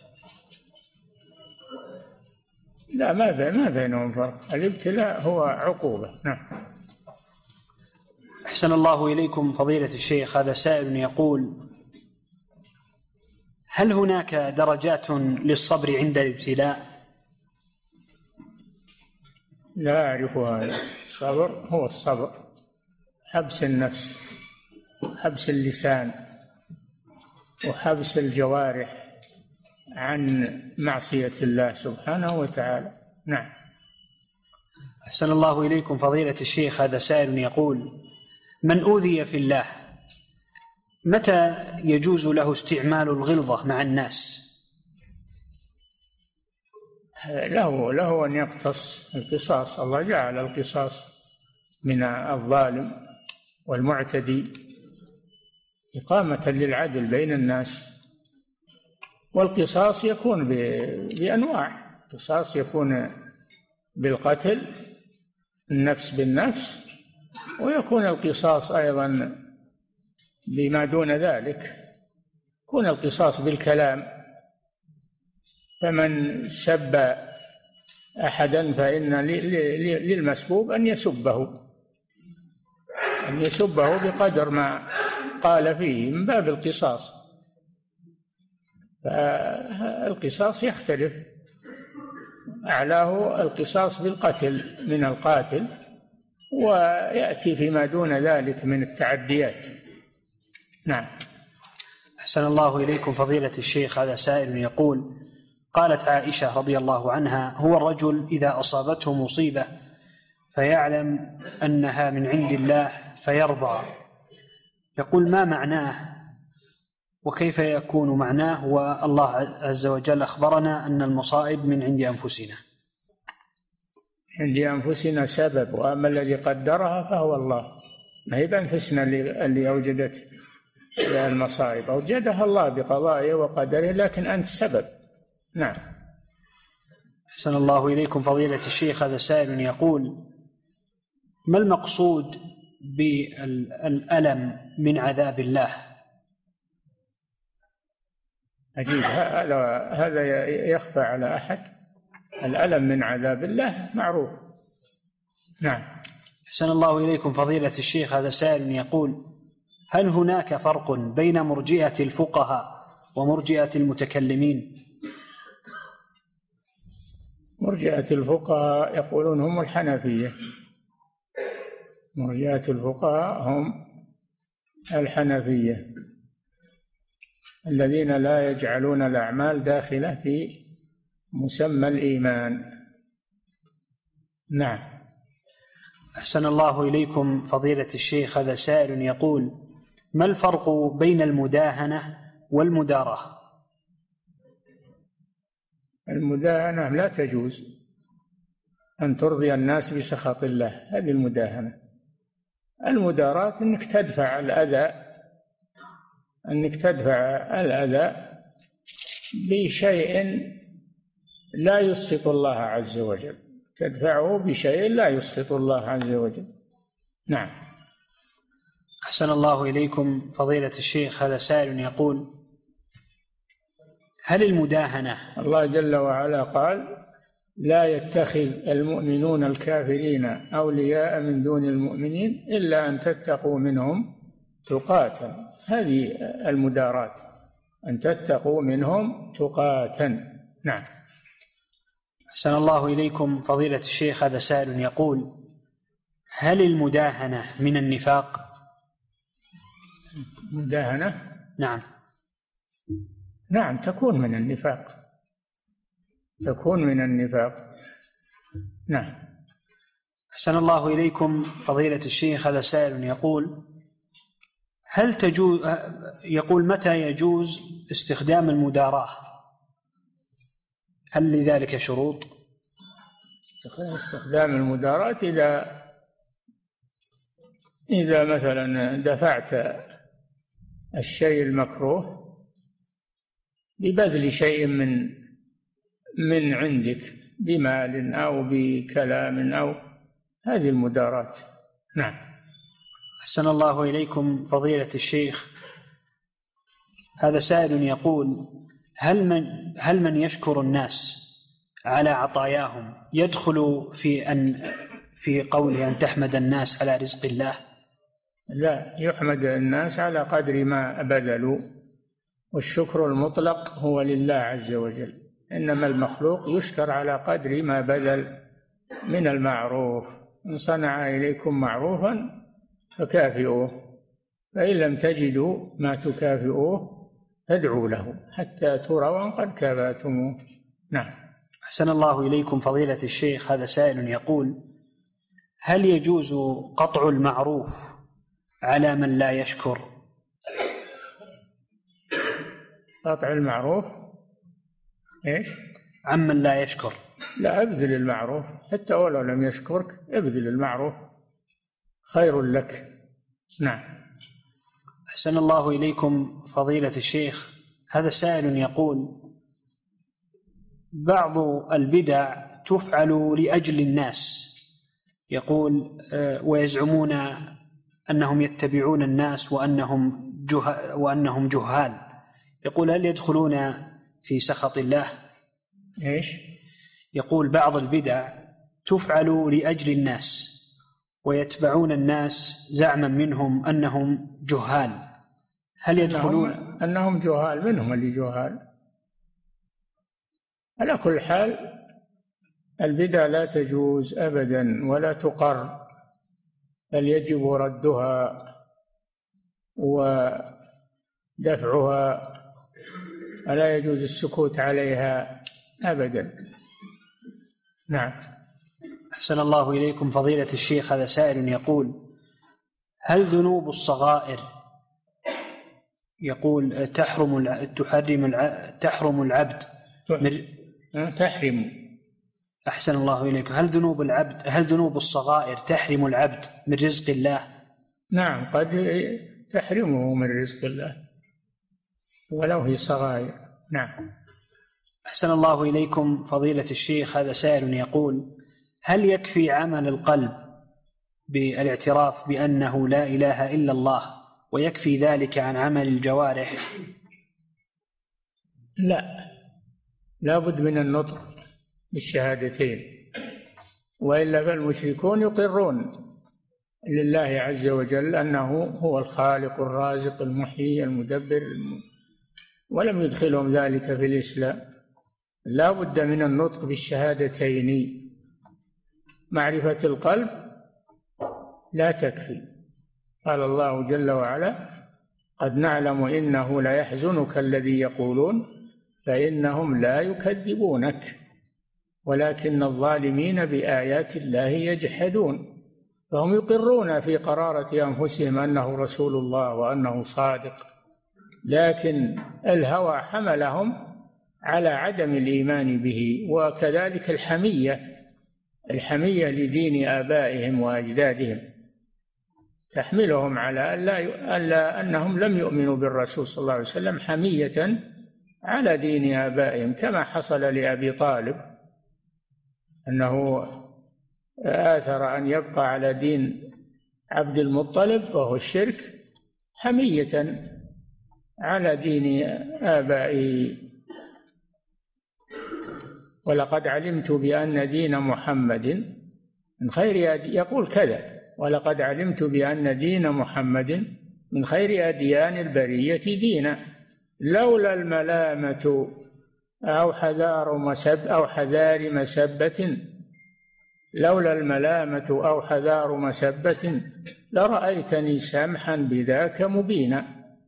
لا، ما بينهم فرق. الابتلاء هو عقوبة. نعم.
أحسن الله إليكم فضيلة الشيخ. هذا سائل يقول: هل هناك درجات للصبر عند الابتلاء؟
لا أعرف هذا. الصبر هو الصبر، حبس النفس، حبس اللسان، وحبس الجوارح عن معصية الله سبحانه وتعالى. نعم.
أحسن الله إليكم فضيلة الشيخ. هذا سائل يقول: من أوذي في الله متى يجوز له استعمال الغلظة مع الناس؟
له أن يقتص القصاص. الله جعل القصاص من الظالم والمعتدي إقامة للعدل بين الناس. والقصاص يكون بأنواع. القصاص يكون بالقتل، النفس بالنفس، ويكون القصاص أيضا بما دون ذلك. يكون القصاص بالكلام، فمن سب أحدا فإن للمسبوب أن يسبه بقدر ما قال فيه من باب القصاص. فالقصاص يختلف، أعلاه القصاص بالقتل من القاتل، ويأتي فيما دون ذلك من التعديات. نعم.
أحسن الله إليكم فضيلة الشيخ. هذا سائل يقول: قالت عائشة رضي الله عنها: هو الرجل إذا أصابته مصيبة فيعلم أنها من عند الله فيرضى، يقول: ما معناه وكيف يكون معناه والله عز وجل أخبرنا أن المصائب من عند أنفسنا؟
عند أنفسنا سبب، وأما الذي قدرها فهو الله. ما هي بأنفسنا اللي أوجدت المصائب، أوجدها الله بقضائه وقدره، لكن أنت سبب. نعم.
أحسن الله إليكم فضيلة الشيخ. هذا سائل يقول: ما المقصود بالألم من عذاب الله؟
عجيب، هذا يخفى على أحد؟ الألم من عذاب الله معروف. نعم.
أحسن الله إليكم فضيلة الشيخ. هذا سائل يقول: هل هناك فرق بين مرجئة الفقهاء ومرجئة المتكلمين؟
مرجئة الفقهاء يقولون هم الحنفية. مرجئة الفقهاء هم الحنفية الذين لا يجعلون الأعمال داخلة في مسمى الإيمان. نعم.
أحسن الله إليكم فضيلة الشيخ. هذا سائل يقول: ما الفرق بين المداهنة والمداراة؟
المداهنة لا تجوز، أن ترضي الناس بسخط الله، هذه المداهنة. المداراة أنك تدفع الأذى بشيء لا يسخط الله عز وجل، تدفعه بشيء لا يسخط الله عز وجل. نعم.
أحسن الله إليكم فضيلة الشيخ. هذا سائل يقول: هل المداهنة،
الله جل وعلا قال: لا يتخذ المؤمنون الكافرين أولياء من دون المؤمنين إلا أن تتقوا منهم تقاة. هذه المداراة، أن تتقوا منهم تقاة. نعم.
أحسن الله إليكم فضيلة الشيخ. هذا سائل يقول: هل المداهنة من النفاق؟
مداهنة؟
نعم
تكون من النفاق. نعم.
أحسن الله إليكم فضيلة الشيخ. هذا سائل يقول: هل تجوز، يقول: متى يجوز استخدام المداراة؟ هل لذلك شروط؟
استخدام المداراة إذا مثلا دفعت الشيء المكروه ببذل شيء من عندك، بمال أو بكلام، أو هذه المداراة. نعم.
أحسن الله إليكم فضيلة الشيخ. هذا سائل يقول: هل من يشكر الناس على عطاياهم يدخل في قوله أن تحمد الناس على رزق الله؟
لا، يحمد الناس على قدر ما بذلوا، والشكر المطلق هو لله عز وجل، إنما المخلوق يشكر على قدر ما بذل من المعروف. إن صنع إليكم معروفا فكافئوه، فإن لم تجدوا ما تكافئوه فادعوا له حتى تروا قد كافأتموه. نعم.
أحسن الله إليكم فضيلة الشيخ. هذا سائل يقول: هل يجوز قطع المعروف على من لا يشكر؟
قطع المعروف إيش؟
عمن لا يشكر.
لا، ابذل المعروف حتى ولو لم يشكرك، ابذل المعروف خير لك. نعم.
أحسن الله إليكم فضيلة الشيخ. هذا سائل يقول: بعض البدع تفعل لأجل الناس، يقول ويزعمون أنهم يتبعون الناس وأنهم جهال، يقول: هل يدخلون في سخط الله؟
إيش؟
يقول: بعض البدع تفعل لأجل الناس ويتبعون الناس زعما منهم أنهم جهال، هل يدخلون؟
أنهم جهال، منهم اللي جهال. على كل حال البدع لا تجوز أبدا ولا تقر، بل يجب ردها ودفعها، ولا يجوز السكوت عليها أبدا. نعم.
أحسن الله إليكم فضيلة الشيخ. هذا سائل يقول: هل ذنوب الصغائر، يقول تحرم العبد
تحرم.
أحسن الله إليكم. هل ذنوب الصغائر تحرم العبد من رزق الله؟
نعم، قد تحرمه من رزق الله ولو هي صغائر. نعم.
أحسن الله إليكم فضيلة الشيخ. هذا سائل يقول: هل يكفي عمل القلب بالاعتراف بأنه لا إله إلا الله ويكفي ذلك عن عمل الجوارح؟
لا بد من النطق بالشهادتين، وإلا فالمشركون يقرون لله عز وجل أنه هو الخالق الرازق المحيي المدبر، ولم يدخلهم ذلك في الإسلام. لا بد من النطق بالشهادتين. معرفة القلب لا تكفي. قال الله جل وعلا: قد نعلم إنه ليحزنك الذي يقولون فإنهم لا يكذبونك ولكن الظالمين بآيات الله يجحدون. فهم يقرون في قرارة أنفسهم أنه رسول الله وأنه صادق، لكن الهوى حملهم على عدم الإيمان به، وكذلك الحمية لدين آبائهم وأجدادهم تحملهم على أنهم لم يؤمنوا بالرسول صلى الله عليه وسلم حمية على دين آبائهم، كما حصل لأبي طالب أنه آثر أن يبقى على دين عبد المطلب وهو الشرك حمية على دين آبائه. ولقد علمت بأن دين محمد من خير يقول كذا: ولقد علمت بأن دين محمد من خير أديان البرية دينا لولا الملامة أو حذار مسبة لولا الملامة أو حذار مسبة لرأيتني سمحا بذاك مبينا.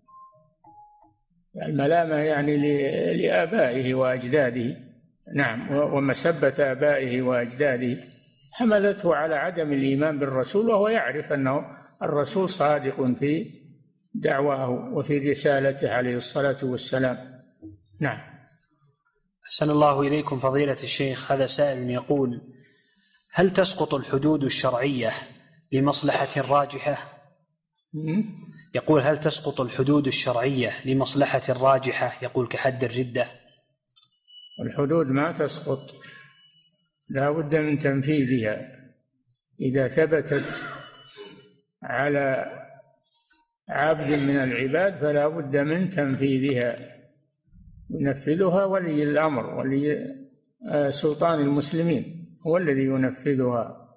الملامة يعني لآبائه وأجداده. نعم. ومسبة آبائه وأجداده حملته على عدم الإيمان بالرسول، وهو يعرف أنه الرسول صادق في دعواه وفي رسالته عليه الصلاة والسلام. نعم.
أحسن الله إليكم فضيلة الشيخ. هذا سائل يقول: هل تسقط الحدود الشرعية لمصلحة راجحة؟ يقول: هل تسقط الحدود الشرعية لمصلحة راجحة؟ يقول كحد الردة.
الحدود ما تسقط، لا بد من تنفيذها. إذا ثبتت على عبد من العباد فلا بد من تنفيذها، ينفذها ولي الأمر، ولي سلطان المسلمين هو الذي ينفذها.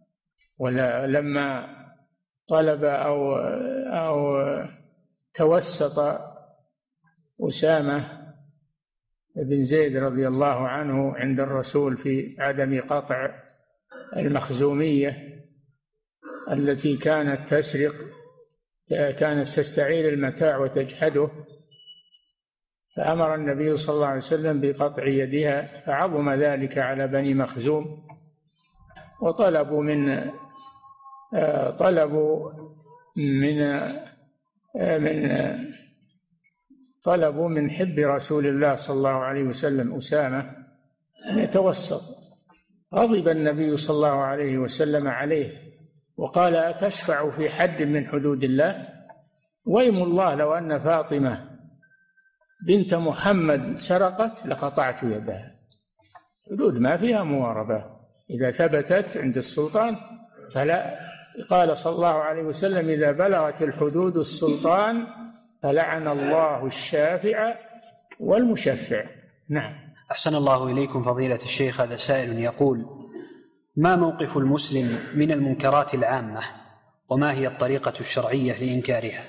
ولما طلب أو توسط أسامة بن زيد رضي الله عنه عند الرسول في عدم قطع المخزومية التي كانت تسرق، كانت تستعير المتاع وتجحده، فأمر النبي صلى الله عليه وسلم بقطع يدها، فعظم ذلك على بني مخزوم، وطلبوا من طلبوا من حب رسول الله صلى الله عليه وسلم أسامة أن يتوسط. غضب النبي صلى الله عليه وسلم عليه وقال: أتشفع في حد من حدود الله؟ ويم الله لو أن فاطمة بنت محمد سرقت لقطعت يدها. حدود ما فيها مواربة، إذا ثبتت عند السلطان فلا. قال صلى الله عليه وسلم: إذا بلغت الحدود السلطان فلعن الله الشافع والمشفع. نعم.
أحسن الله إليكم فضيلة الشيخ. هذا سائل يقول: ما موقف المسلم من المنكرات العامة، وما هي الطريقة الشرعية لإنكارها؟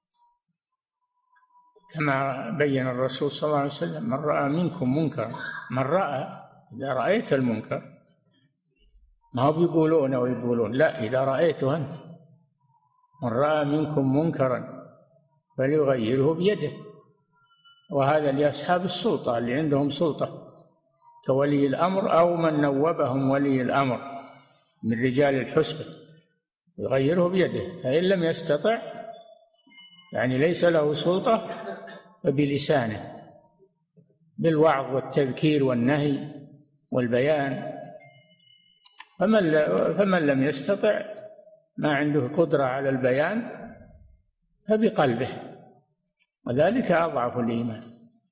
كما بين الرسول صلى الله عليه وسلم: من رأى منكم منكرا، من رأى، إذا رأيت المنكر، ما هو بيقولون ويقولون، لا، إذا رأيته أنت. من رأى منكم منكرا فليغيره بيده، وهذا لأصحاب السلطة اللي عندهم سلطة كولي الأمر أو من نوبهم ولي الأمر من رجال الحسبة، يغيره بيده. فإن لم يستطع، يعني ليس له سلطة، فبلسانه بالوعظ والتذكير والنهي والبيان. فمن لم يستطع، ما عنده قدرة على البيان، فبقلبه، وذلك أضعف الإيمان.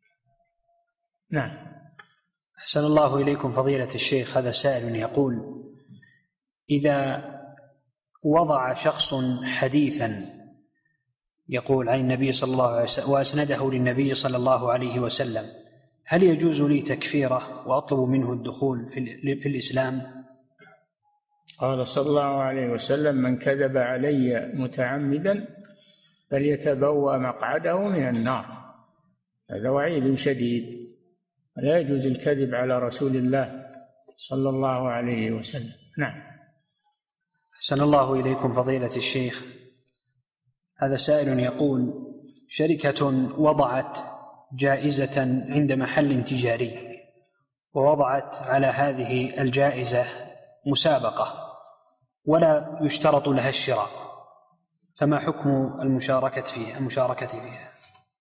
نعم.
أحسن الله إليكم فضيلة الشيخ. هذا سائل يقول: إذا وضع شخص حديثا يقول عن النبي صلى الله عليه وسلم وأسنده للنبي صلى الله عليه وسلم، هل يجوز لي تكفيره وأطلب منه الدخول في الإسلام؟
قال صلى الله عليه وسلم: من كذب علي متعمدا فليتبوأ مقعده من النار. هذا وعيد شديد، لا يجوز الكذب على رسول الله صلى الله عليه وسلم. نعم.
أحسن الله إليكم فضيلة الشيخ. هذا سائل يقول: شركة وضعت جائزة عند محل تجاري، ووضعت على هذه الجائزة مسابقة ولا يشترط لها الشراء، فما حكم المشاركة فيها؟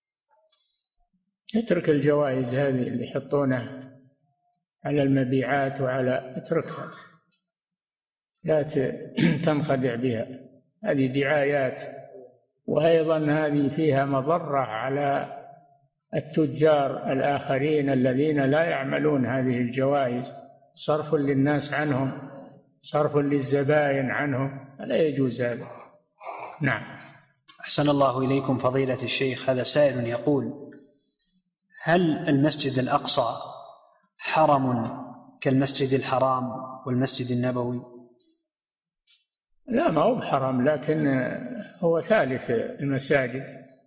اترك الجوائز هذه اللي يحطونها على المبيعات اتركها، لا تنخدع بها، هذه دعايات، وأيضا هذه فيها مضرة على التجار الآخرين الذين لا يعملون هذه الجوائز، صرف للناس عنهم، صرف للزبائن عنهم، لا يجوز هذا. نعم.
أحسن الله إليكم فضيلة الشيخ. هذا سائل يقول: هل المسجد الأقصى حرم كالمسجد الحرام والمسجد النبوي؟
لا، ما هو بحرم، لكن هو ثالث المساجد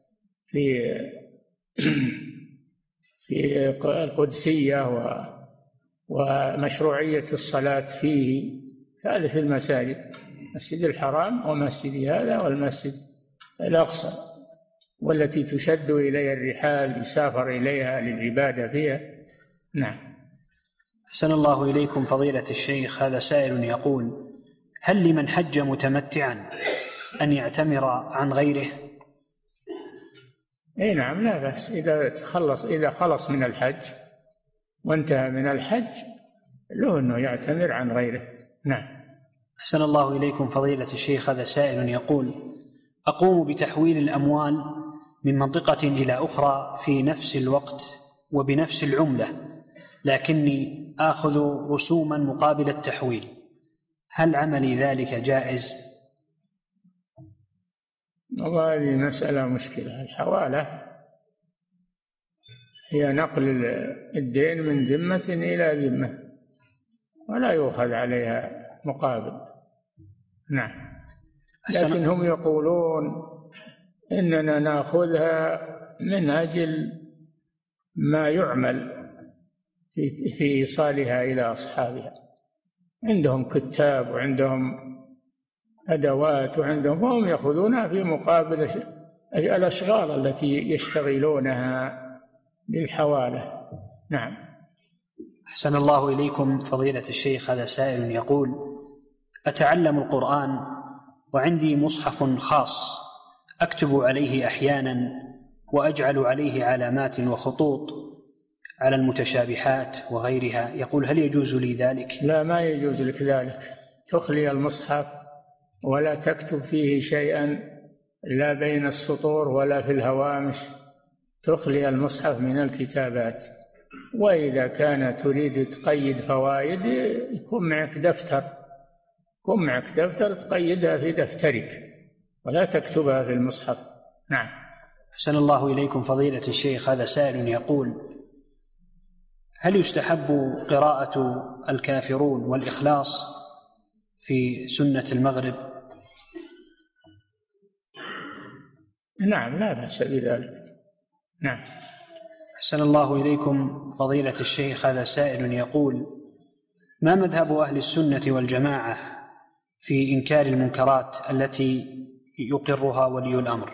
في القدسية ومشروعية الصلاة فيه، ثالث المساجد، مسجد الحرام ومسجد هذا والمسجد الأقصى، والتي تشد إليها الرحال يسافر إليها للعبادة فيها. نعم.
أحسن الله إليكم فضيلة الشيخ. هذا سائل يقول: هل لمن حج متمتعا أن يعتمر عن غيره؟
اي نعم، لا بأس، إذا خلص من الحج وانتهى من الحج له أنه يعتمر عن غيره. نعم.
أحسن الله إليكم فضيلة الشيخ. هذا سائل يقول: أقوم بتحويل الأموال من منطقة إلى أخرى في نفس الوقت وبنفس العملة، لكني آخذ رسوما مقابل التحويل، هل عملي ذلك جائز؟
والله هذه مسألة مشكلة. الحوالة هي نقل الدين من ذمة إلى ذمة ولا يؤخذ عليها مقابل. نعم. لكن هم يقولون إننا نأخذها من أجل ما يعمل في إيصالها إلى أصحابها، عندهم كتاب وعندهم أدوات وعندهم، وهم يأخذونها في مقابل الأشغال التي يشتغلونها للحوالة. نعم.
أحسن الله إليكم فضيلة الشيخ. هذا سائل يقول: أتعلم القرآن وعندي مصحف خاص أكتب عليه أحيانا وأجعل عليه علامات وخطوط على المتشابهات وغيرها، يقول: هل يجوز لي ذلك؟
لا، ما يجوز لك ذلك. تخلي المصحف ولا تكتب فيه شيئا، لا بين السطور ولا في الهوامش، تخلي المصحف من الكتابات. وإذا كان تريد تقيد فوائد يكون معك دفتر تقيدها في دفترك ولا تكتبها في المصحف. نعم.
أحسن الله إليكم فضيلة الشيخ. هذا سائل يقول: هل يستحب قراءة الكافرون والإخلاص في سنة المغرب؟
نعم، لا بأس بذلك. نعم.
أحسن الله إليكم فضيلة الشيخ. هذا سائل يقول: ما مذهب أهل السنة والجماعة في إنكار المنكرات التي يقرها ولي الأمر؟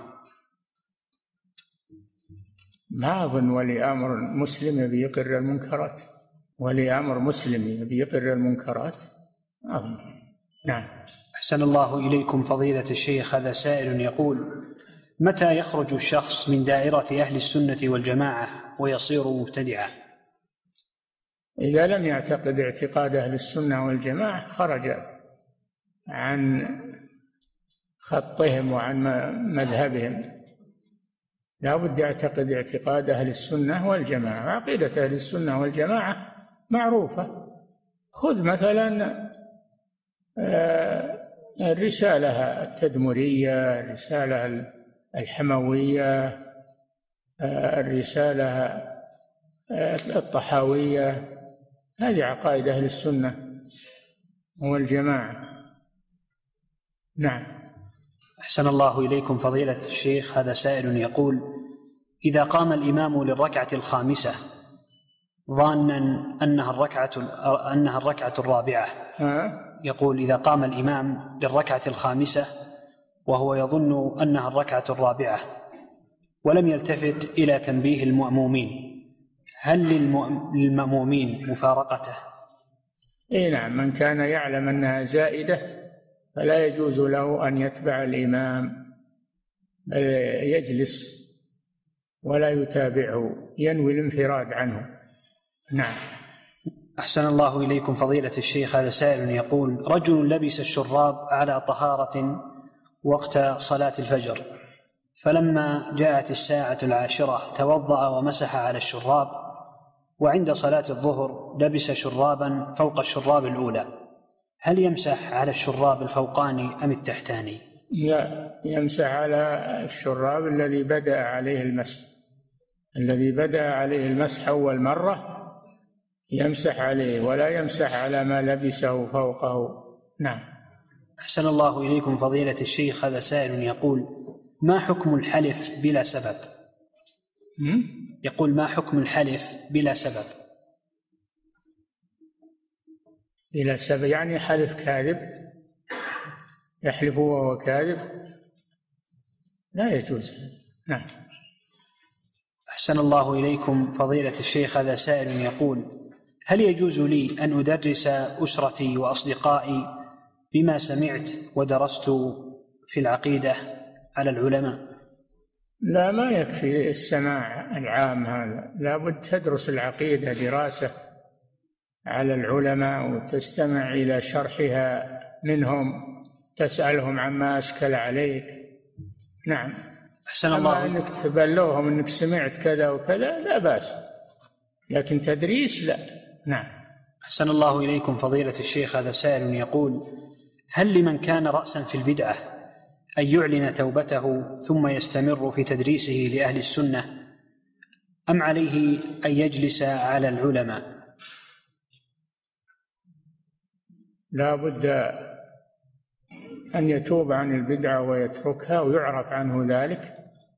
ما أظن ولي أمر مسلم يبي يقر المنكرات. ولي أمر مسلم يبي يقر المنكرات؟ أظن. نعم.
أحسن الله إليكم فضيلة الشيخ. هذا سائل يقول: متى يخرج الشخص من دائرة أهل السنة والجماعة ويصير مبتدعا؟
إذا لم يعتقد اعتقاد أهل السنة والجماعة خرج عن خطهم وعن مذهبهم. لا بد يعتقد اعتقاد أهل السنة والجماعة. عقيدة أهل السنة والجماعة معروفة. خذ مثلا الرسالة التدمرية، الرسالة الحموية، الرسالة الطحاوية، هذه عقائد أهل السنة والجماعة. نعم.
أحسن الله إليكم فضيلة الشيخ. هذا سائل يقول: إذا قام الإمام للركعة الخامسة ظانا أنها الركعة الرابعة، يقول: إذا قام الإمام للركعة الخامسة وهو يظن أنها الركعة الرابعة ولم يلتفت إلى تنبيه المأمومين، هل للمأمومين مفارقته؟
نعم. من كان يعلم أنها زائدة فلا يجوز له أن يتبع الإمام، بل يجلس ولا يتابعه، ينوي الانفراد عنه. نعم.
أحسن الله إليكم فضيلة الشيخ. هذا سائل يقول: رجل لبس الشراب على طهارة وقت صلاة الفجر، فلما جاءت الساعة 10 توضأ ومسح على الشراب، وعند صلاة الظهر لبس شرابا فوق الشراب الأولى، هل يمسح على الشراب الفوقاني أم التحتاني؟
لا، يمسح على الشراب الذي بدأ عليه المسح. الذي بدأ عليه المسح أول مرة يمسح عليه، ولا يمسح على ما لبسه فوقه. نعم.
أحسن الله إليكم فضيلة الشيخ. هذا سائل يقول: ما حكم الحلف بلا سبب؟ يقول: ما حكم الحلف بلا سبب؟
بلا سبب يعني حلف كاذب، يحلف وهو كاذب، لا يجوز. نعم.
أحسن الله إليكم فضيلة الشيخ. هذا سائل يقول: هل يجوز لي أن أدرس أسرتي وأصدقائي بما سمعت ودرست في العقيدة على العلماء؟
لا، ما يكفي السماع العام هذا، لا بد تدرس العقيدة دراسة على العلماء وتستمع إلى شرحها منهم، تسألهم عما أشكل عليك. نعم.
أحسن الله.
أما أنك تبلوهم أنك سمعت كذا وكذا لا بأس، لكن تدريس لا. نعم.
أحسن الله إليكم فضيلة الشيخ. هذا سائل يقول: هل لمن كان رأسا في البدعة أن يعلن توبته ثم يستمر في تدريسه لأهل السنة، أم عليه أن يجلس على العلماء؟
لا بد أن يتوب عن البدعة ويتركها ويعرف عنه ذلك،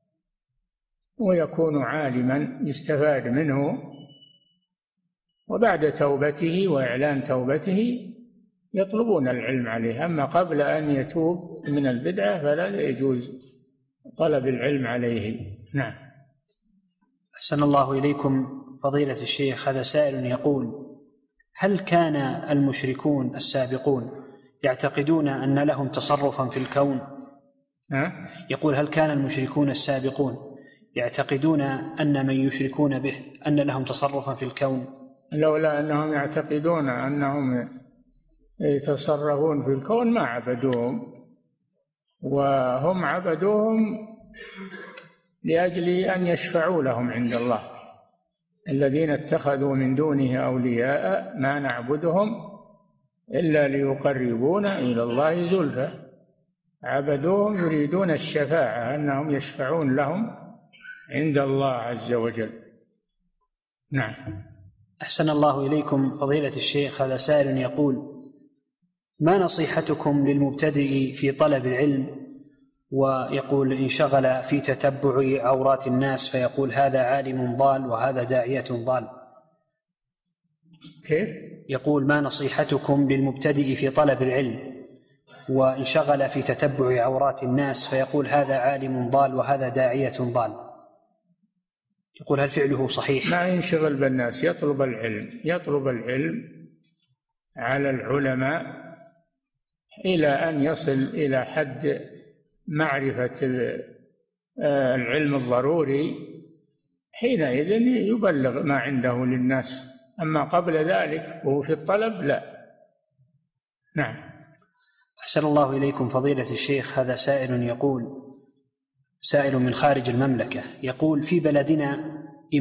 ويكون عالما يستفاد منه، وبعد توبته وإعلان توبته يطلبون العلم عليه. أما قبل أن يتوب من البدعة فلا يجوز طلب العلم عليه. نعم.
أحسن الله إليكم فضيلة الشيخ، هذا سائل يقول: هل كان المشركون السابقون يعتقدون أن لهم تصرفا في الكون؟ يقول: هل كان المشركون السابقون يعتقدون أن من يشركون به أن لهم تصرفا في الكون؟
لولا أنهم يعتقدون أنهم يتصرفون في الكون ما عبدوهم، وهم عبدوهم لأجل أن يشفعوا لهم عند الله. الذين اتخذوا من دونه أولياء ما نعبدهم إلا ليقربونا إلى الله زلفى، عبدوهم يريدون الشفاعة، أنهم يشفعون لهم عند الله عز وجل. نعم.
أحسن الله إليكم فضيلة الشيخ، هذا سائل يقول: ما نصيحتكم للمبتدئ في طلب العلم ويقول انشغل في تتبع عورات الناس فيقول هذا عالم ضال وهذا داعية ضال؟
كيف؟
يقول: ما نصيحتكم للمبتدئ في طلب العلم وانشغل في تتبع عورات الناس فيقول هذا عالم ضال وهذا داعية ضال؟ يقول: هل فعله صحيح؟
ما ينشغل بالناس، يطلب العلم على العلماء إلى أن يصل إلى حد معرفة العلم الضروري، حينئذ يبلغ ما عنده للناس. أما قبل ذلك وهو في الطلب لا. نعم.
أحسن الله إليكم فضيلة الشيخ، هذا سائل يقول، سائل من خارج المملكة، يقول: في بلدنا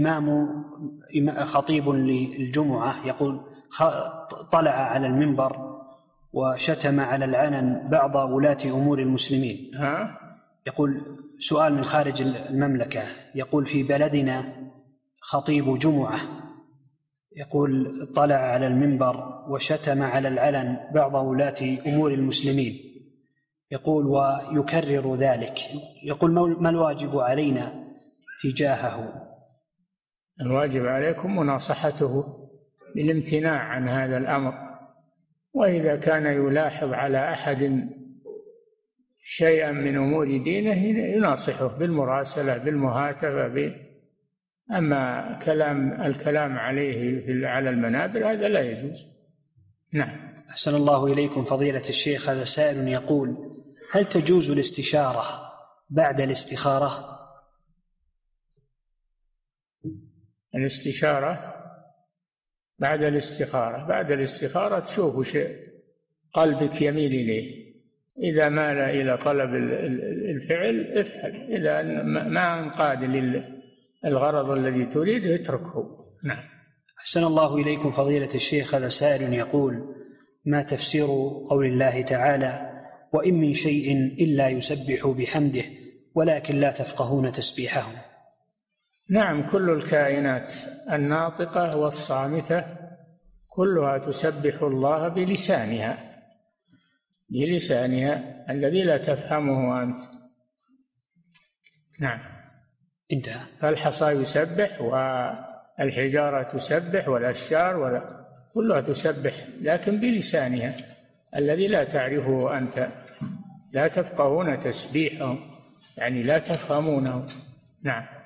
خطيب للجمعة يقول طلع على المنبر وشتم على العلن بعض ولاة أمور المسلمين. يقول: سؤال من خارج المملكة، يقول: في بلدنا خطيب جمعة يقول طلع على المنبر وشتم على العلن بعض ولاة أمور المسلمين، يقول ويكرر ذلك، يقول: ما الواجب علينا تجاهه؟
الواجب عليكم مناصحته بالامتناع عن هذا الأمر، وإذا كان يلاحظ على أحد شيئا من أمور دينه يناصحه بالمراسلة بالمهاتفة أما الكلام عليه على المنابر هذا لا يجوز. نعم.
أحسن الله إليكم فضيلة الشيخ، هذا سائل يقول: هل تجوز الاستشارة بعد الاستخارة؟
الاستشارة بعد الاستخارة تشوف شيء قلبك يميل إليه، إذا مال إلى طلب الفعل افعل، إذا ما انقاد للغرض الذي تريد اتركه. نعم.
أحسن الله إليكم فضيلة الشيخ، هذا سائل يقول: ما تفسير قول الله تعالى: وإن من شيء إلا يسبح بحمده ولكن لا تفقهون تسبيحهم؟
نعم، كل الكائنات الناطقة والصامتة كلها تسبح الله بلسانها الذي لا تفهمه أنت. نعم.
انتهى.
فالحصى يسبح والحجارة تسبح والأشجار كلها تسبح لكن بلسانها الذي لا تعرفه أنت، لا تفقهون تسبيحهم يعني لا تفهمونه. نعم.